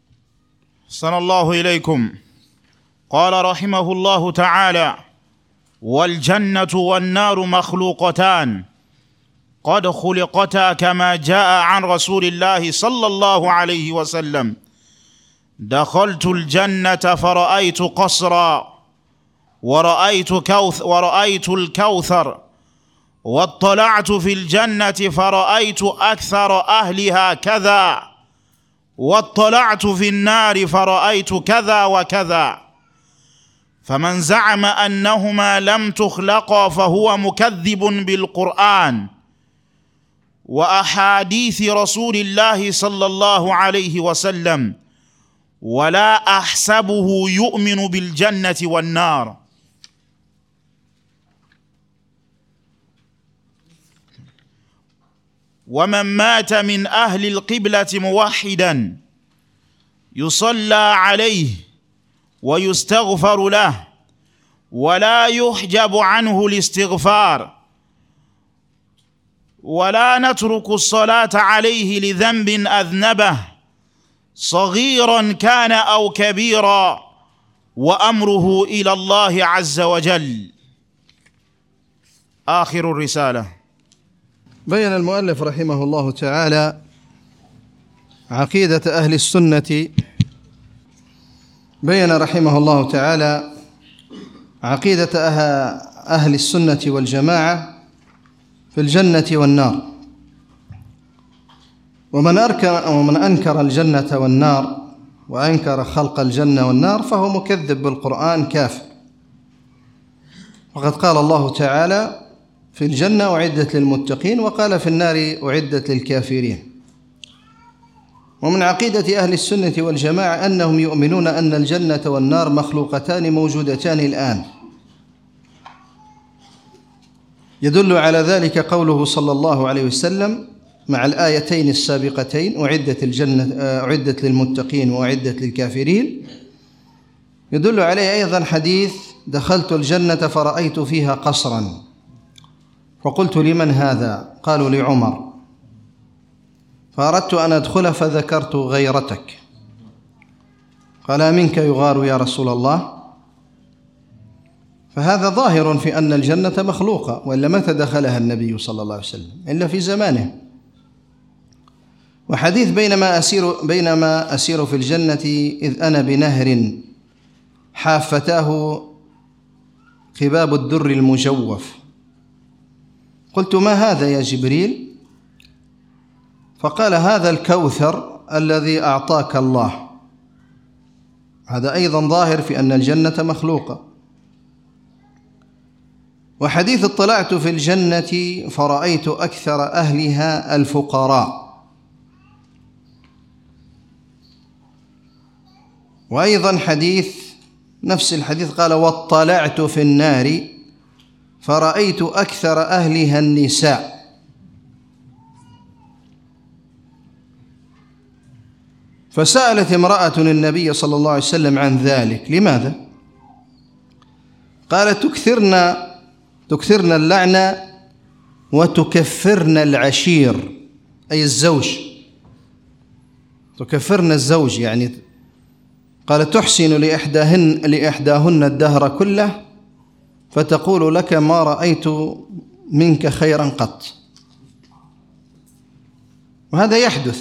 صلى الله إليكم. قال رحمه الله تعالى: والجنة والنار مخلوقتان قد خلقتا كما جاء عن رسول الله صلى الله عليه وسلم: دخلت الجنة فرأيت قصرا ورأيت, كوث ورأيت الكوثر، واطلعت في الجنة فرأيت أكثر أهلها كذا، واطلعت في النار فرأيت كذا وكذا. فمن زعم أنهما لم تخلقا فهو مكذب بالقرآن وأحاديث رسول الله صلى الله عليه وسلم، ولا أحسبه يؤمن بالجنة والنار. ومن مات من أهل القبلة موحدا يصلى عليه ويستغفر له ولا يحجب عنه الاستغفار، ولا نترك الصلاة عليه لذنب أذنبه صغيرا كان أو كبيرا، وأمره إلى الله عز وجل. آخر الرسالة. بين المؤلف رحمه الله تعالى عقيدة أهل السنة بين رحمه الله تعالى عقيدة أهل السنة والجماعة في الجنة والنار. ومن أنكر ومن أنكر الجنة والنار وأنكر خلق الجنة والنار فهو مكذب بالقرآن كافر. وقد قال الله تعالى: في الجنة أعدت للمتقين، وقال في النار أعدت للكافرين. ومن عقيدة أهل السنة والجماعة أنهم يؤمنون أن الجنة والنار مخلوقتان موجودتان الآن. يدل على ذلك قوله صلى الله عليه وسلم مع الآيتين السابقتين: أعدت الجنة أعدت للمتقين وأعدت للكافرين. يدل عليه أيضا حديث: دخلت الجنة فرأيت فيها قصرا فقلت: لمن هذا؟ قالوا: لعمر. فأردت أن أدخل فذكرت غيرتك. قال: منك يغار يا رسول الله؟ فهذا ظاهر في أن الجنة مخلوقة، وإلا متى دخلها النبي صلى الله عليه وسلم إلا في زمانه. وحديث: بينما أسير, بينما أسير في الجنة إذ أنا بنهر حافتاه قباب الدر المجوف. قلت: ما هذا يا جبريل؟ فقال: هذا الكوثر الذي أعطاك الله. هذا أيضا ظاهر في أن الجنة مخلوقة. وحديث: اطلعت في الجنة فرأيت أكثر أهلها الفقراء. وأيضا حديث نفس الحديث قال: واطلعت في النار فرأيت أكثر أهلها النساء. فسألت امرأة النبي صلى الله عليه وسلم عن ذلك: لماذا؟ قالت: تكثرن تكثرن اللعنة وتكفرن العشير، أي الزوج، تكفرن الزوج يعني. قالت: تحسن لإحداهن, لإحداهن الدهر كله فتقول لك: ما رأيت منك خيرا قط. وهذا يحدث.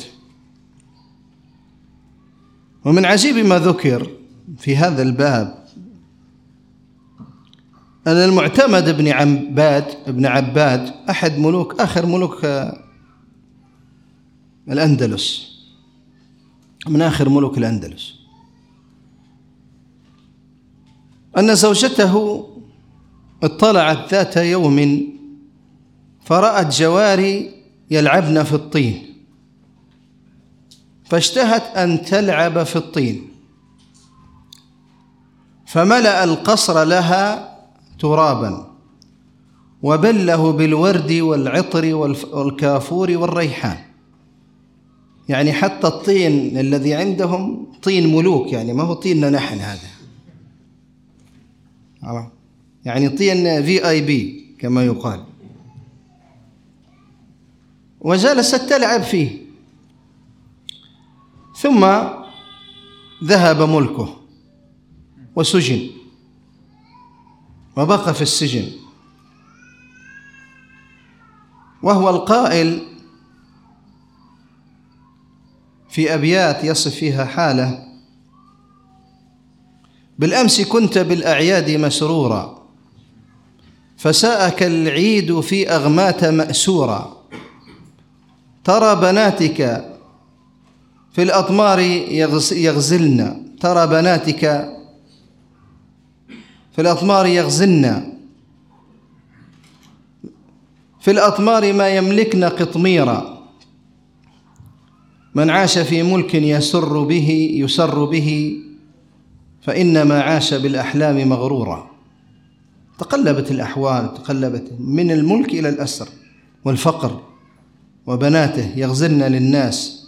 ومن عجيب ما ذكر في هذا الباب أن المعتمد بن عباد بن عباد أحد ملوك آخر ملوك الأندلس، من آخر ملوك الأندلس، أن زوجته اطلعت ذات يوم فرأت جواري يلعبن في الطين، فاشتهت أن تلعب في الطين، فملأ القصر لها ترابا وبله بالورد والعطر والكافور والريحان. يعني حتى الطين الذي عندهم طين ملوك، يعني ما هو طيننا نحن هذا، يعني طين في آي بي كما يقال. وجلست تلعب فيه، ثم ذهب ملكه وسجن. وبقى في السجن، وهو القائل في أبيات يصف فيها حاله: بالأمس كنت بالأعياد مسرورا، فساءك العيد في أغمات مأسورا، ترى بناتك في الأطمار يغزلن، ترى بناتك في الأطمار يغزلن، في الأطمار ما يملكن قطميرا، من عاش في ملك يسر به يسر به فإنما عاش بالأحلام مغرورا. تقلبت الأحوال، تقلبت من الملك إلى الأسر والفقر، وبناته يغزلن للناس.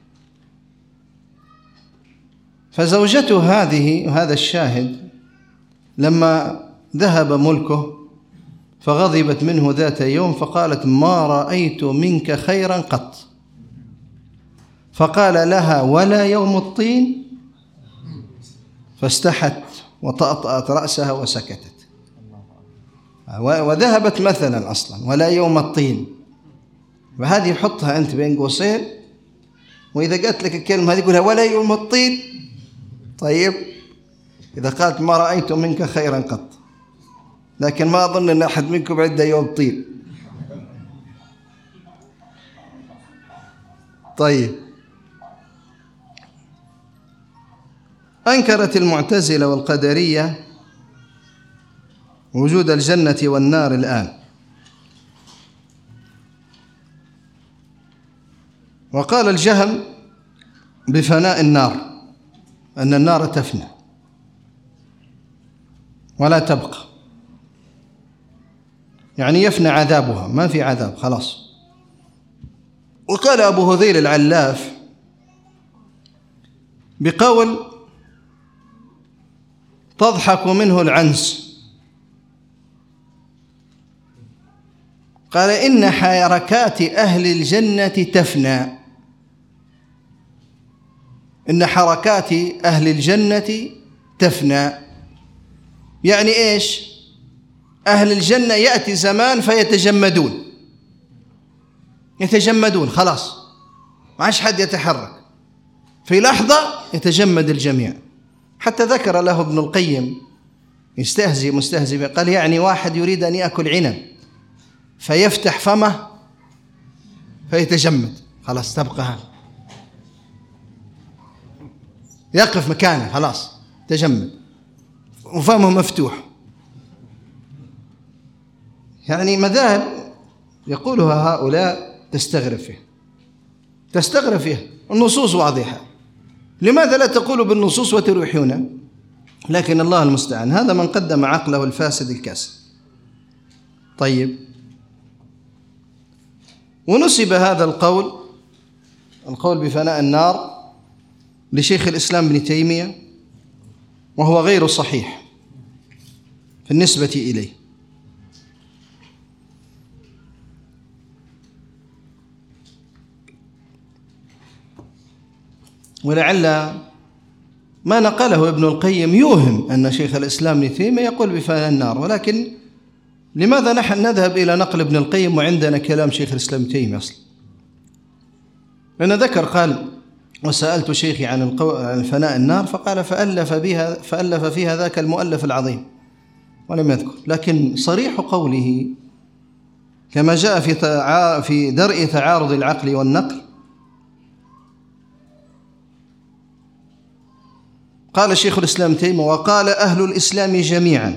فزوجته هذه، هذا الشاهد، لما ذهب ملكه فغضبت منه ذات يوم فقالت: ما رأيت منك خيرا قط. فقال لها: ولا يوم الطين؟ فاستحت وطأطأت رأسها وسكتت. وذهبت مثلا أصلا ولا يوم الطين، وهذه حطها أنت بين قوسين، وإذا قالت لك الكلمة هذه قولها ولا يوم الطين. طيب إذا قالت ما رأيت منك خيرا قط، لكن ما أظن أن أحد منكم عنده يوم طين. طيب، أنكرت المعتزلة والقدرية وجود الجنة والنار الآن، وقال الجهم بفناء النار، أن النار تفنى ولا تبقى، يعني يفنى عذابها، ما في عذاب خلاص. وقال أبو هذيل العلاف بقول تضحك منه العنز، قال: إن حركات أهل الجنة تفنى، إن حركات أهل الجنة تفنى. يعني إيش؟ أهل الجنة يأتي زمان فيتجمدون، يتجمدون خلاص، ما عادش حد يتحرك، في لحظة يتجمد الجميع. حتى ذكر له ابن القيم يستهزئ مستهزئ، قال: يعني واحد يريد أن يأكل عنب فيفتح فمه فيتجمد، خلاص تبقى هذا، يقف مكانه خلاص تجمد وفمه مفتوح. يعني مذاهب يقولها هؤلاء تستغرب فيه، تستغرب فيه، النصوص واضحة، لماذا لا تقولوا بالنصوص وتروحون؟ لكن الله المستعان، هذا من قدم عقله الفاسد الكاسد. طيب، ونسب هذا القول، القول بفناء النار، لشيخ الإسلام ابن تيمية، وهو غير صحيح في النسبة إليه. ولعل ما نقله ابن القيم يوهم أن شيخ الإسلام ابن تيمية يقول بفناء النار، ولكن لماذا نحن نذهب إلى نقل ابن القيم وعندنا كلام شيخ الإسلام ابن تيمية أصلا؟ لأن ذكر قال: وسألت شيخي عن عن فناء النار فقال فألف بها فألف فيها ذاك المؤلف العظيم، ولم يذكر. لكن صريح قوله كما جاء في في درء تعارض العقل والنقل، قال شيخ الإسلام ابن تيمية: وقال أهل الإسلام جميعا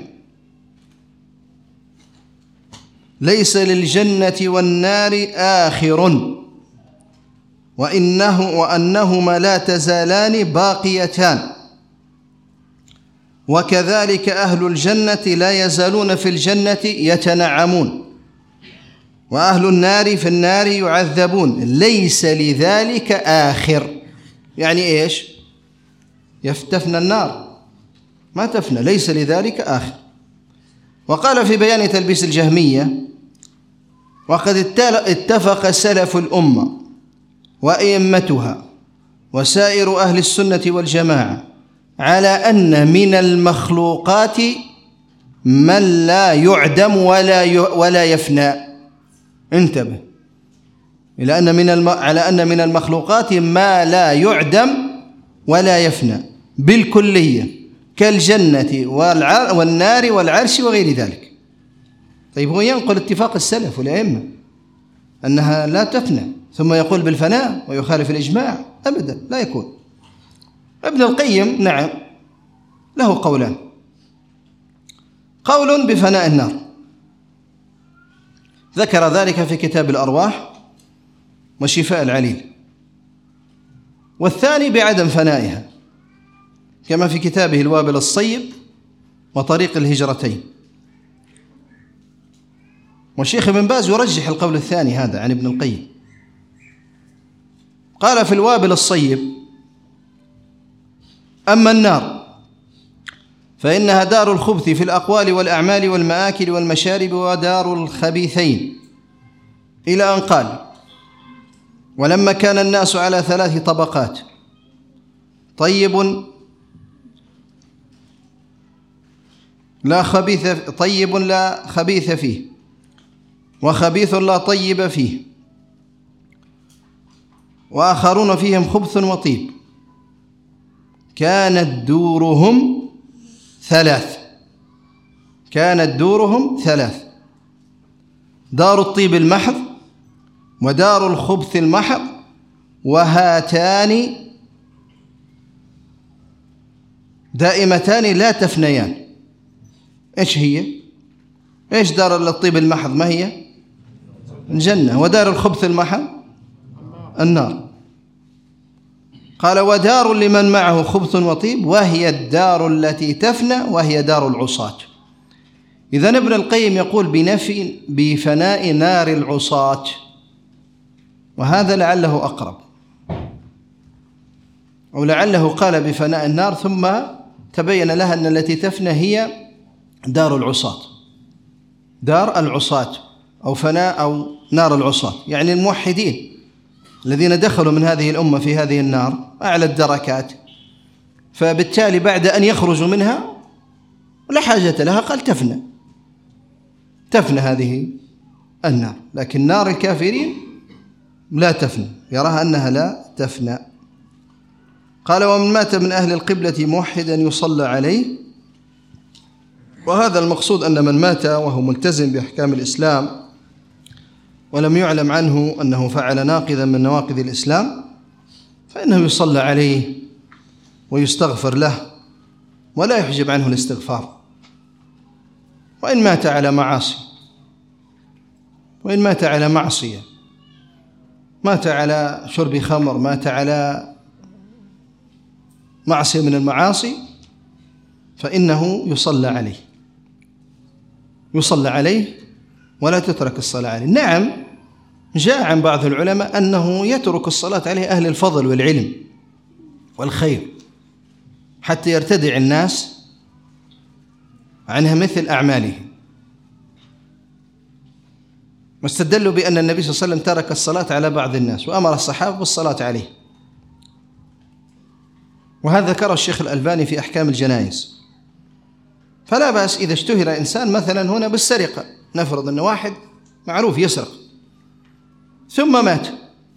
ليس للجنة والنار آخر، وإنه وأنهما لا تزالان باقيتان، وكذلك أهل الجنة لا يزالون في الجنة يتنعمون، وأهل النار في النار يعذبون، ليس لذلك آخر. يعني إيش؟ يفتفن النار ما تفنى، ليس لذلك آخر. وقال في بيان تلبيس الجهمية: وقد اتفق سلف الأمة وأئمتها وسائر أهل السنة والجماعة على أن من المخلوقات من لا يعدم ولا ولا يفنى. انتبه إلى أن من الم... على أن من المخلوقات ما لا يعدم ولا يفنى بالكلية كالجنة والع... والنار والعرش وغير ذلك. طيب هو ينقل اتفاق السلف والأئمة أنها لا تفنى ثم يقول بالفناء ويخالف الإجماع؟ أبدا لا يكون. ابن القيم نعم له قولان: قول بفناء النار ذكر ذلك في كتاب الأرواح وشفاء العليل، والثاني بعدم فنائها كما في كتابه الوابل الصيب وطريق الهجرتين. والشيخ ابن باز يرجح القول الثاني هذا عن ابن القيم. قال في الوابل الصيب: أما النار فإنها دار الخبث في الأقوال والأعمال والمآكل والمشارب ودار الخبيثين، إلى أن قال: ولما كان الناس على ثلاث طبقات: طيب لا خبيث طيب لا خبيث فيه، وخبيث لا طيب فيه، وآخرون فيهم خبث وطيب، كانت دورهم ثلاث كانت دورهم ثلاث دار الطيب المحض ودار الخبث المحض، وهاتان دائمتان لا تفنيان. ايش هي؟ ايش دار الطيب المحض؟ ما هي؟ الجنة. ودار الخبث المحض النار. قال: ودار لمن معه خبث وطيب، وهي الدار التي تفنى، وهي دار العصاة. إذن ابن القيم يقول بنفي بفناء نار العصاة، وهذا لعله أقرب، أو لعله قال بفناء النار ثم تبين لها أن التي تفنى هي دار العصاة، دار العصاة أو فناء أو نار العصاة، يعني الموحدين الذين دخلوا من هذه الأمة في هذه النار أعلى الدركات، فبالتالي بعد أن يخرجوا منها لا حاجة لها، قال تفنى تفنى هذه النار. لكن نار الكافرين لا تفنى، يراها أنها لا تفنى. قال: ومن مات من أهل القبلة موحدا يصلى عليه. وهذا المقصود أن من مات وهو ملتزم بأحكام الإسلام ولم يعلم عنه أنه فعل ناقضا من نواقض الإسلام فإنه يصلى عليه ويستغفر له ولا يحجب عنه الاستغفار. وإن مات على معاصي وإن مات على معصية، مات على شرب خمر، مات على معصية من المعاصي، فإنه يصلى عليه يصلى عليه ولا تترك الصلاة عليه. نعم جاء عن بعض العلماء أنه يترك الصلاة عليه أهل الفضل والعلم والخير حتى يرتدع الناس عنها مثل أعماله، واستدلوا بأن النبي صلى الله عليه وسلم ترك الصلاة على بعض الناس وأمر الصحابة بالصلاة عليه، وهذا ذكره الشيخ الألباني في أحكام الجنائز. فلا بأس إذا اشتهر إنسان مثلا هنا بالسرقة، نفرض أن واحد معروف يسرق ثم مات،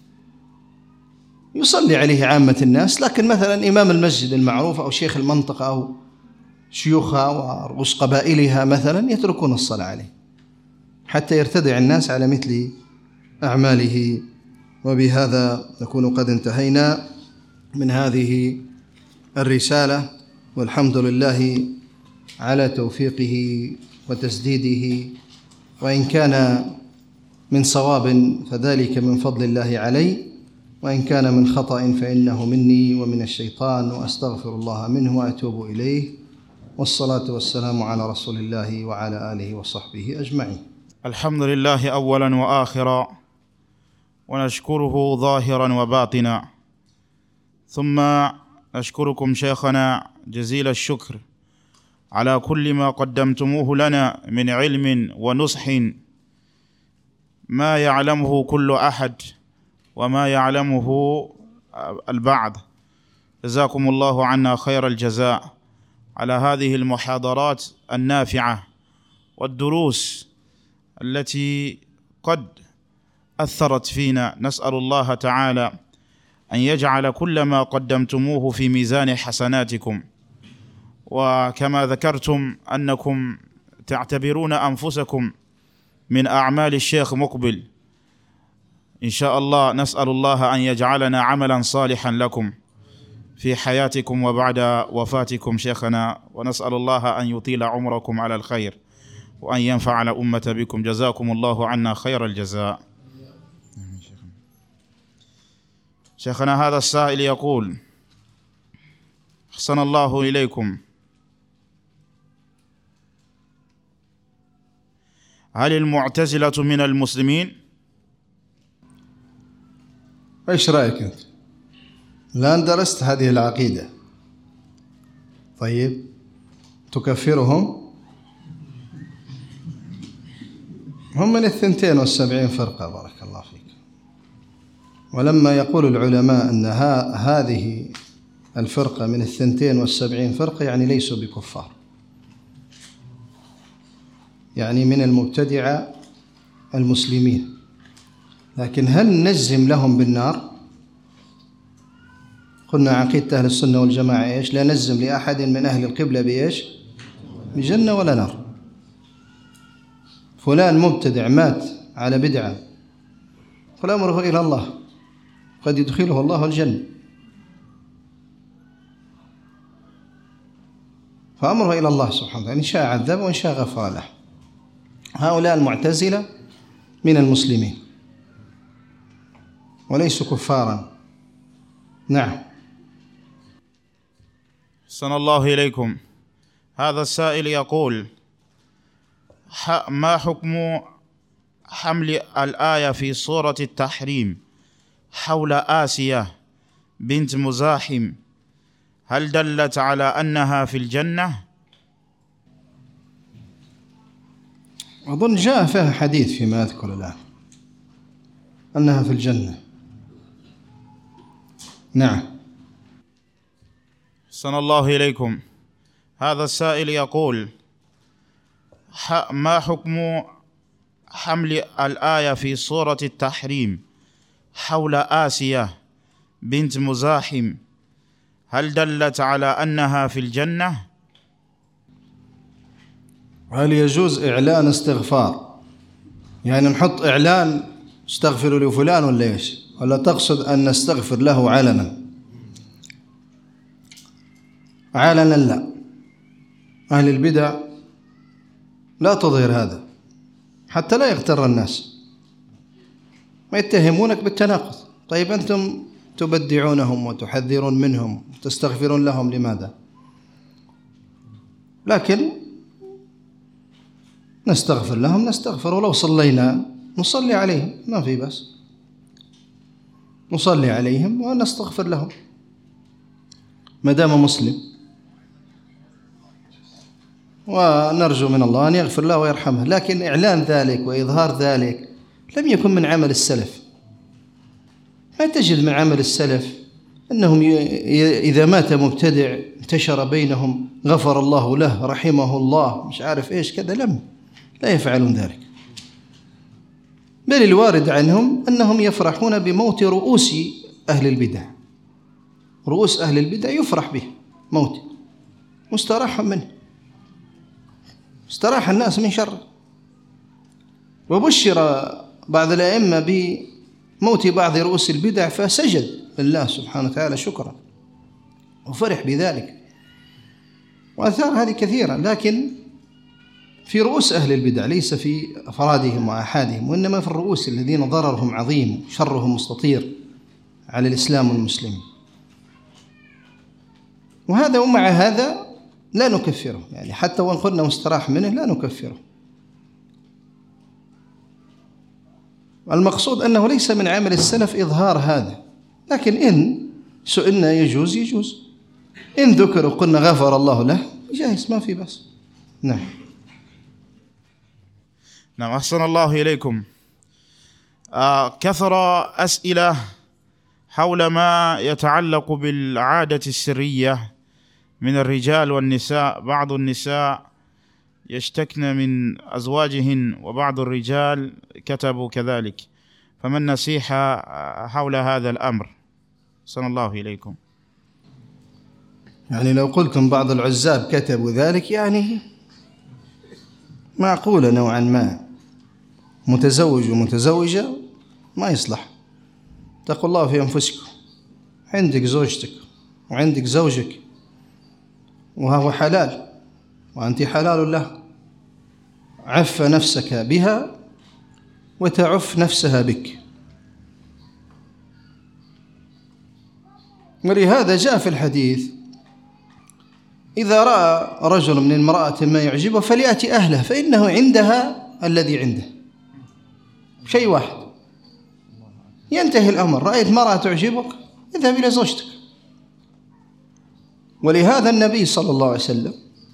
يصلي عليه عامة الناس، لكن مثلا إمام المسجد المعروف أو شيخ المنطقة أو شيوخها ورؤوس قبائلها مثلا يتركون الصلاة عليه حتى يرتدع الناس على مثل أعماله. وبهذا نكون قد انتهينا من هذه الرسالة، والحمد لله على توفيقه وتسديده، وإن كان من صواب فذلك من فضل الله علي، وإن كان من خطأ فإنه مني ومن الشيطان، وأستغفر الله منه وأتوب إليه، والصلاة والسلام على رسول الله وعلى آله وصحبه أجمعين. الحمد لله أولا وآخرا، ونشكره ظاهرا وباطنا، ثم نشكركم شيخنا جزيل الشكر على كل ما قدمتموه لنا من علم ونصح ما يعلمه كل أحد وما يعلمه البعض. جزاكم الله عنا خير الجزاء على هذه المحاضرات النافعة والدروس التي قد أثرت فينا. نسأل الله تعالى أن يجعل كل ما قدمتموه في ميزان حسناتكم. وكما ذكرتم أنكم تعتبرون أنفسكم من أعمال الشيخ مقبل، إن شاء الله نسأل الله أن يجعلنا عملا صالحا لكم في حياتكم وبعد وفاتكم شيخنا، ونسأل الله أن يطيل عمركم على الخير وأن ينفع الأمة بكم. جزاكم الله عنا خير الجزاء. شيخنا هذا السائل يقول: أحسن الله إليكم، هل المعتزلة من المسلمين؟ ايش رأيك انت؟ الآن درست هذه العقيدة، طيب تكفرهم؟ هم من الثنتين والسبعين فرقة، بارك الله فيك. ولما يقول العلماء أن هذه الفرقة من الثنتين والسبعين فرقة يعني ليسوا بكفار، يعني من المبتدعة المسلمين. لكن هل نجزم لهم بالنار؟ قلنا عقيدة أهل السنة والجماعة إيش؟ لا نجزم لأحد من أهل القبلة بإيش؟ بجنة ولا نار. فلان مبتدع مات على بدعة فالأمر إلى الله، قد يدخله الله الجنة، فأمره إلى الله سبحانه وتعالى، إن شاء عذبه وإن شاء غفر له. هؤلاء المعتزلة من المسلمين وليسوا كفارا. نعم. أحسن الله إليكم، هذا السائل يقول: ما حكم حمل الآية في سورة التحريم حول آسيا بنت مزاحم؟ هل دلت على أنها في الجنة؟ أظن جاء فيها حديث فيما أذكر الآن أنها في الجنة. نعم. أحسن الله إليكم، هذا السائل يقول: ما حكم حمل الآية في سورة التحريم حول آسيا بنت مزاحم؟ هل دلت على أنها في الجنة؟ هل يجوز إعلان استغفار؟ يعني نحط إعلان استغفروا لفلان ولا إيش؟ ولا تقصد أن نستغفر له علنا؟ علنا لا، أهل البدع لا تظهر هذا حتى لا يغتر الناس، ما يتهمونك بالتناقض. طيب أنتم تبدعونهم وتحذرون منهم وتستغفرون لهم، لماذا؟ لكن نستغفر لهم، نستغفر، ولو صلينا نصلي عليهم، ما في بس، نصلي عليهم ونستغفر لهم ما دام مسلم، ونرجو من الله أن يغفر له ويرحمه. لكن إعلان ذلك وإظهار ذلك لم يكن من عمل السلف. ما تجد من عمل السلف أنهم إذا مات مبتدع انتشر بينهم غفر الله له رحمه الله مش عارف إيش كذا، لم لا يفعلون ذلك. بل الوارد عنهم أنهم يفرحون بموت رؤوس أهل البدع، رؤوس أهل البدع يفرح به موت، مستراح منه، استراح الناس من شر. وبشر بعض الأئمة بموت بعض رؤوس البدع فسجد لله سبحانه وتعالى شكرا وفرح بذلك، وأثار هذه كثيرة، لكن في رؤوس أهل البدع ليس في أفرادهم وأحادهم، وإنما في الرؤوس الذين ضررهم عظيم شرهم مستطير على الإسلام والمسلمين. وهذا ومع هذا لا نكفره، يعني حتى وإن قلنا مستراح منه لا نكفره. المقصود أنه ليس من عمل السلف إظهار هذا، لكن إن سئلنا يجوز يجوز، إن ذكر وقلنا غفر الله له جائز، ما في بس. نعم. نعم. أحسن الله إليكم. آه كثر أسئلة حول ما يتعلق بالعادة السرية من الرجال والنساء. بعض النساء يشتكن من أزواجهن وبعض الرجال كتبوا كذلك، فما النصيحة حول هذا الأمر؟ صلى الله إليكم. يعني لو قلتم بعض العزاب كتبوا ذلك يعني معقولة نوعا ما، متزوج ومتزوجة ما يصلح. اتقوا الله في أنفسكم، عندك زوجتك وعندك زوجك وهو حلال وأنت حلال له، عف نفسك بها وتعف نفسها بك. ولهذا جاء في الحديث: إذا رأى رجل من امرأة ما يعجبه فليأتي أهله فإنه عندها الذي عنده. شيء واحد، ينتهي الأمر. رأيت مرأة تعجبك اذهب إلى زوجتك. ولهذا النبي صلى الله عليه وسلم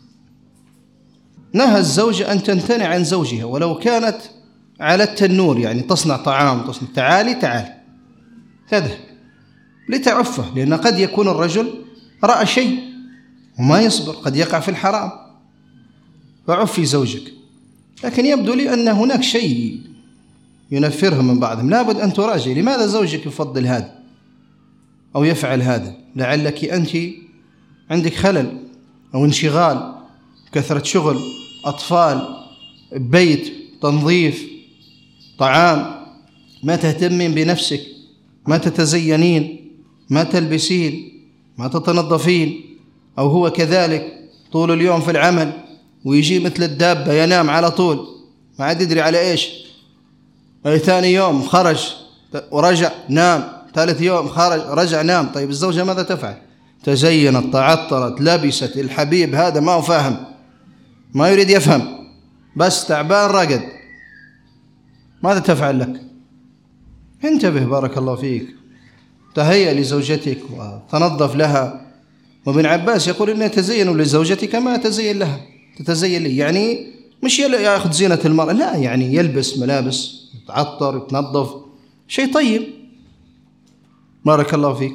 نهى الزوجة أن تمتنع عن زوجها ولو كانت على التنور، يعني تصنع طعام تصنع تعالي تعالي تذهب لتعفه، لأن قد يكون الرجل رأى شيء وما يصبر، قد يقع في الحرام، فعفي زوجك. لكن يبدو لي أن هناك شيء ينفره من بعضهم، لابد أن تراجعي لماذا زوجك يفضل هذا أو يفعل هذا. لعلك أنت عندك خلل أو انشغال، كثرة شغل، أطفال، بيت، تنظيف، طعام، ما تهتمين بنفسك، ما تتزينين، ما تلبسين، ما تتنظفين. أو هو كذلك طول اليوم في العمل ويجي مثل الدابة ينام على طول، ما عاد يدري على إيش. أي ثاني يوم خرج ورجع نام، ثالث يوم خرج رجع نام. طيب الزوجة ماذا تفعل؟ تزينت، تعطرت، لبست، الحبيب هذا ما هو فاهم، ما يريد يفهم، بس تعبان رقد، ماذا تفعل لك؟ انتبه بارك الله فيك، تهيأ لزوجتك وتنظف لها. وابن عباس يقول إن يتزين لزوجتي كما يتزين لها تتزين لي، يعني مش يأخذ زينة المرأة، لا، يعني يلبس ملابس، يتعطر، يتنظف، شيء طيب. بارك الله فيك.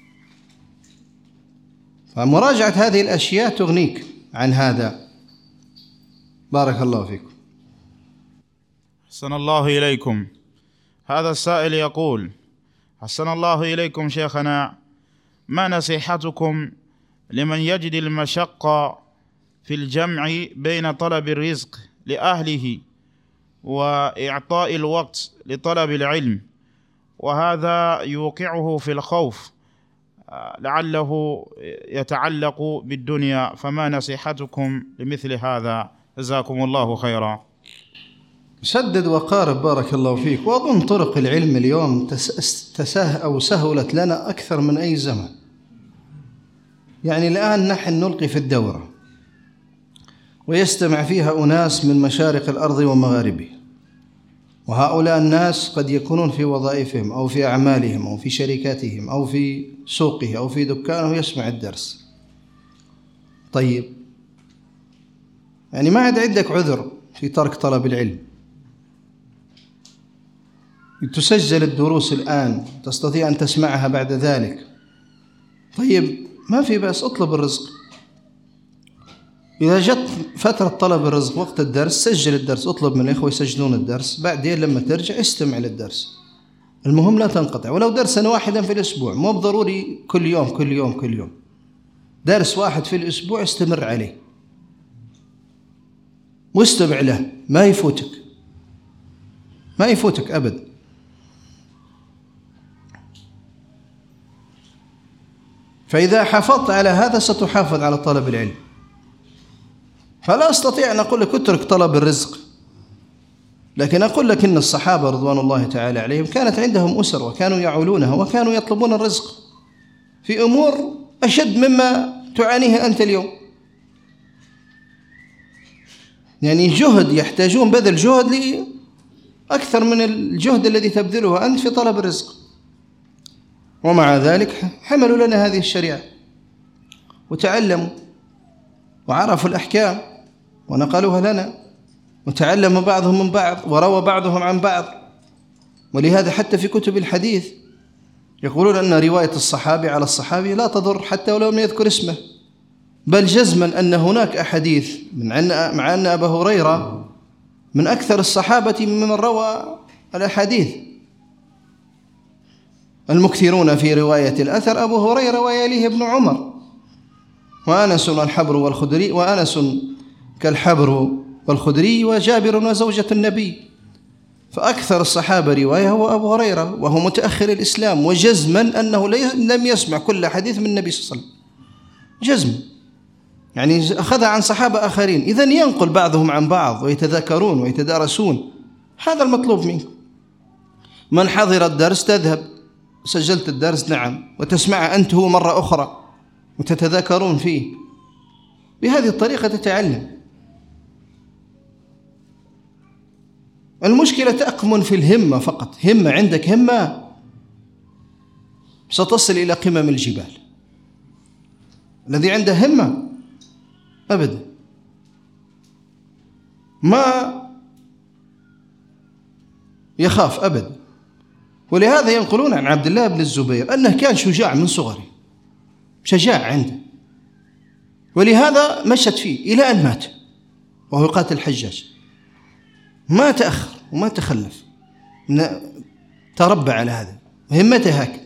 فمراجعة هذه الأشياء تغنيك عن هذا. بارك الله فيكم. حسن الله إليكم. هذا السائل يقول: حسن الله إليكم شيخنا، ما نصيحتكم لمن يجد المشقة في الجمع بين طلب الرزق لأهله وإعطاء الوقت لطلب العلم، وهذا يوقعه في الخوف لعله يتعلق بالدنيا، فما نصيحتكم لمثل هذا؟ جزاكم الله خيرا. سدد وقارب بارك الله فيك. وأظن طرق العلم اليوم تسه أو سهلت لنا أكثر من أي زمن. يعني الآن نحن نلقي في الدورة ويستمع فيها أناس من مشارق الأرض ومغاربها، وهؤلاء الناس قد يكونون في وظائفهم أو في أعمالهم أو في شركاتهم أو في سوقه أو في دكانه يسمع الدرس. طيب، يعني ما عاد عندك عذر في ترك طلب العلم. تسجل الدروس الآن، تستطيع أن تسمعها بعد ذلك. طيب، ما في بأس، اطلب الرزق. إذا جت فترة طلب الرزق وقت الدرس، سجل الدرس، اطلب من الإخوة يسجلون الدرس، بعدين لما ترجع استمع للدرس. المهم لا تنقطع، ولو درسا واحدا في الأسبوع، مو بضروري كل يوم كل يوم كل يوم. درس واحد في الأسبوع استمر عليه واستمع له، ما يفوتك ما يفوتك أبدا. فإذا حافظت على هذا ستحافظ على طلب العلم. فلا أستطيع أن أقول لك اترك طلب الرزق، لكن أقول لك إن الصحابة رضوان الله تعالى عليهم كانت عندهم أسر وكانوا يعولونها وكانوا يطلبون الرزق في أمور أشد مما تعانيه أنت اليوم. يعني جهد، يحتاجون بذل جهد أكثر من الجهد الذي تبذله أنت في طلب الرزق، ومع ذلك حملوا لنا هذه الشريعة وتعلموا وعرفوا الأحكام ونقلوها لنا، وتعلم بعضهم من بعض وروى بعضهم عن بعض. ولهذا حتى في كتب الحديث يقولون أن رواية الصحابي على الصحابي لا تضر حتى ولو لم يذكر اسمه، بل جزما أن هناك أحاديث مع أن أبا هريرة من أكثر الصحابة ممن روى الأحاديث، المكثرون في رواية الأثر أبو هريرة ويليه ابن عمر، وأنس الحبر والخدري وأنس كالحبر والخدري وجابر وزوجة النبي. فأكثر الصحابة رواية هو أبو هريرة، وهو متأخر الإسلام، وجزما أنه لم يسمع كل حديث من النبي صلى الله عليه وسلم، جزما، يعني أخذها عن صحابة آخرين. إذن ينقل بعضهم عن بعض ويتذاكرون ويتدارسون، هذا المطلوب منكم. من حضر الدرس تذهب، سجلت الدرس نعم، وتسمع أنت هو مرة أخرى وتتذاكرون فيه، بهذه الطريقة تتعلم. المشكلة تأكمن في الهمة فقط، همة، عندك همة ستصل إلى قمم الجبال. الذي عنده همة أبدا ما يخاف أبدا. ولهذا ينقلون عن عبد الله بن الزبير أنه كان شجاع من صغره، شجاع عنده، ولهذا مشت فيه إلى أن مات وهو يقاتل الحجاج، ما تأخر وما تخلف، تربى على هذا، همته هكذا.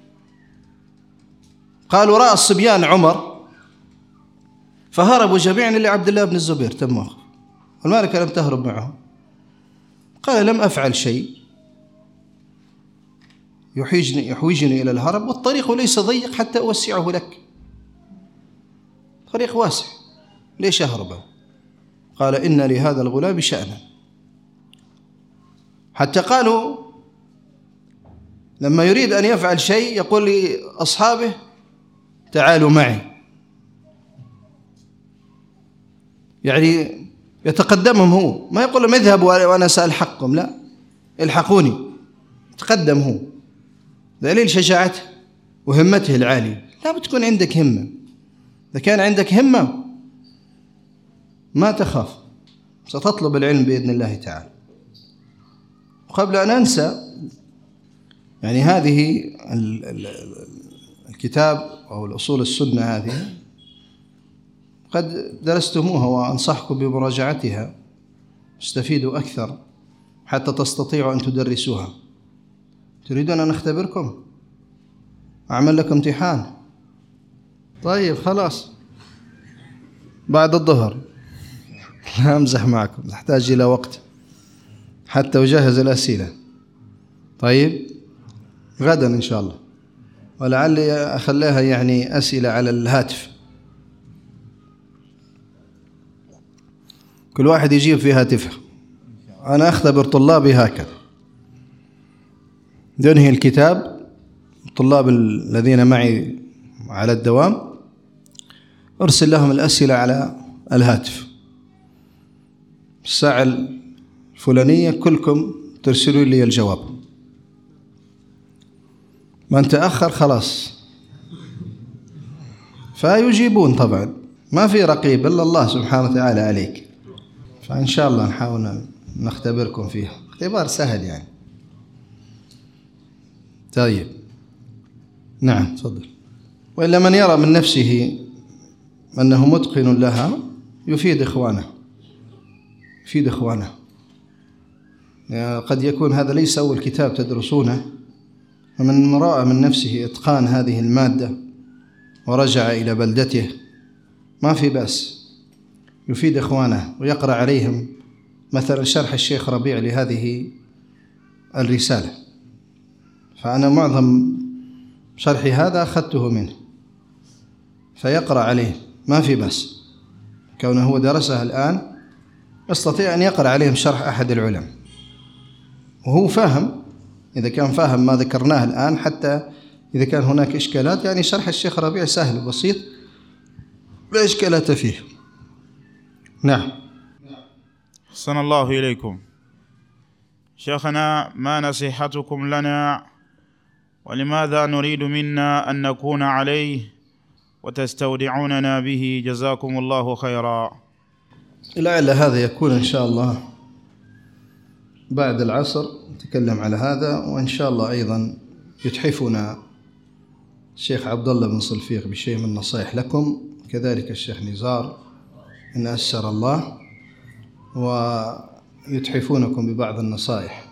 قالوا رأى الصبيان عمر فهربوا جميعا إلى عبد الله بن الزبير تمه، والمالك لم تهرب معه. قال لم أفعل شيء يحوجني, يحوجني إلى الهرب، والطريق ليس ضيق حتى أوسعه لك، طريق واسع، ليش أهربه؟ قال إن لهذا الغلام شأنا، حتى قالوا لما يريد أن يفعل شيء يقول لأصحابه تعالوا معي، يعني يتقدمهم هو، ما يقول لهم اذهبوا وأنا سألحقكم، لا، الحقوني، تقدم هو. دليل شجاعته وهمته العالية. لا بتكون عندك همة، إذا كان عندك همة ما تخاف، ستطلب العلم بإذن الله تعالى. وقبل أن أنسى، يعني هذه الكتاب أو الأصول السنة هذه قد درستموها وأنصحكم بمراجعتها، استفيدوا أكثر حتى تستطيعوا أن تدرسوها. تريدون أن أختبركم؟ أعمل لكم امتحان؟ طيب خلاص بعد الظهر، لا أمزح معكم، نحتاج إلى وقت حتى أجهز الأسئلة. طيب غدا إن شاء الله، ولعلي أخليها يعني أسئلة على الهاتف، كل واحد يجيب في هاتفه. أنا أختبر طلابي هكذا، ينهي الكتاب، الطلاب الذين معي على الدوام أرسل لهم الأسئلة على الهاتف، الساعة الفلانية كلكم ترسلوا لي الجواب، من تأخر خلاص. فيجيبون طبعا، ما في رقيب إلا الله سبحانه وتعالى عليك، فإن شاء الله نحاول نختبركم فيها، اختبار سهل يعني. طيب نعم تفضل. وإلا من يرى من نفسه أنه متقن لها يفيد إخوانه، يفيد إخوانه. يعني قد يكون هذا ليس أول كتاب تدرسونه، فمن رأى من نفسه إتقان هذه المادة ورجع إلى بلدته ما في بأس، يفيد إخوانه ويقرأ عليهم مثلا شرح الشيخ ربيع لهذه الرسالة، فأنا معظم شرحي هذا أخذته منه، فيقرأ عليه ما في بأس، كونه هو درسها الآن يستطيع أن يقرأ عليهم شرح أحد العلماء وهو فاهم، إذا كان فاهم ما ذكرناه الآن، حتى إذا كان هناك إشكالات، يعني شرح الشيخ ربيع سهل وبسيط لا إشكالات فيه. نعم. أحسن الله إليكم. شيخنا، ما نصيحتكم لنا، ولماذا نريد منا أن نكون عليه وتستودعوننا به؟ جزاكم الله خيرا. لعل هذا يكون إن شاء الله بعد العصر نتكلم على هذا، وإن شاء الله أيضا يتحفنا الشيخ عبد الله بن صلفيق بشيء من النصائح لكم كذلك الشيخ نزار إن أسر الله، ويتحفونكم ببعض النصائح،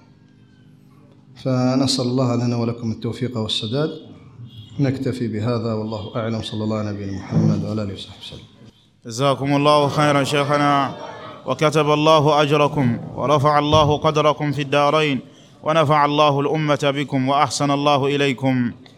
فنسأل الله لنا ولكم التوفيق والسداد. نكتفي بهذا والله أعلم، صلى الله على نبينا محمد وعلى آله وصحبه وسلم. جزاكم الله خيرا شيخنا، وكتب الله أجركم، ورفع الله قدركم في الدارين، ونفع الله الأمة بكم، وأحسن الله إليكم.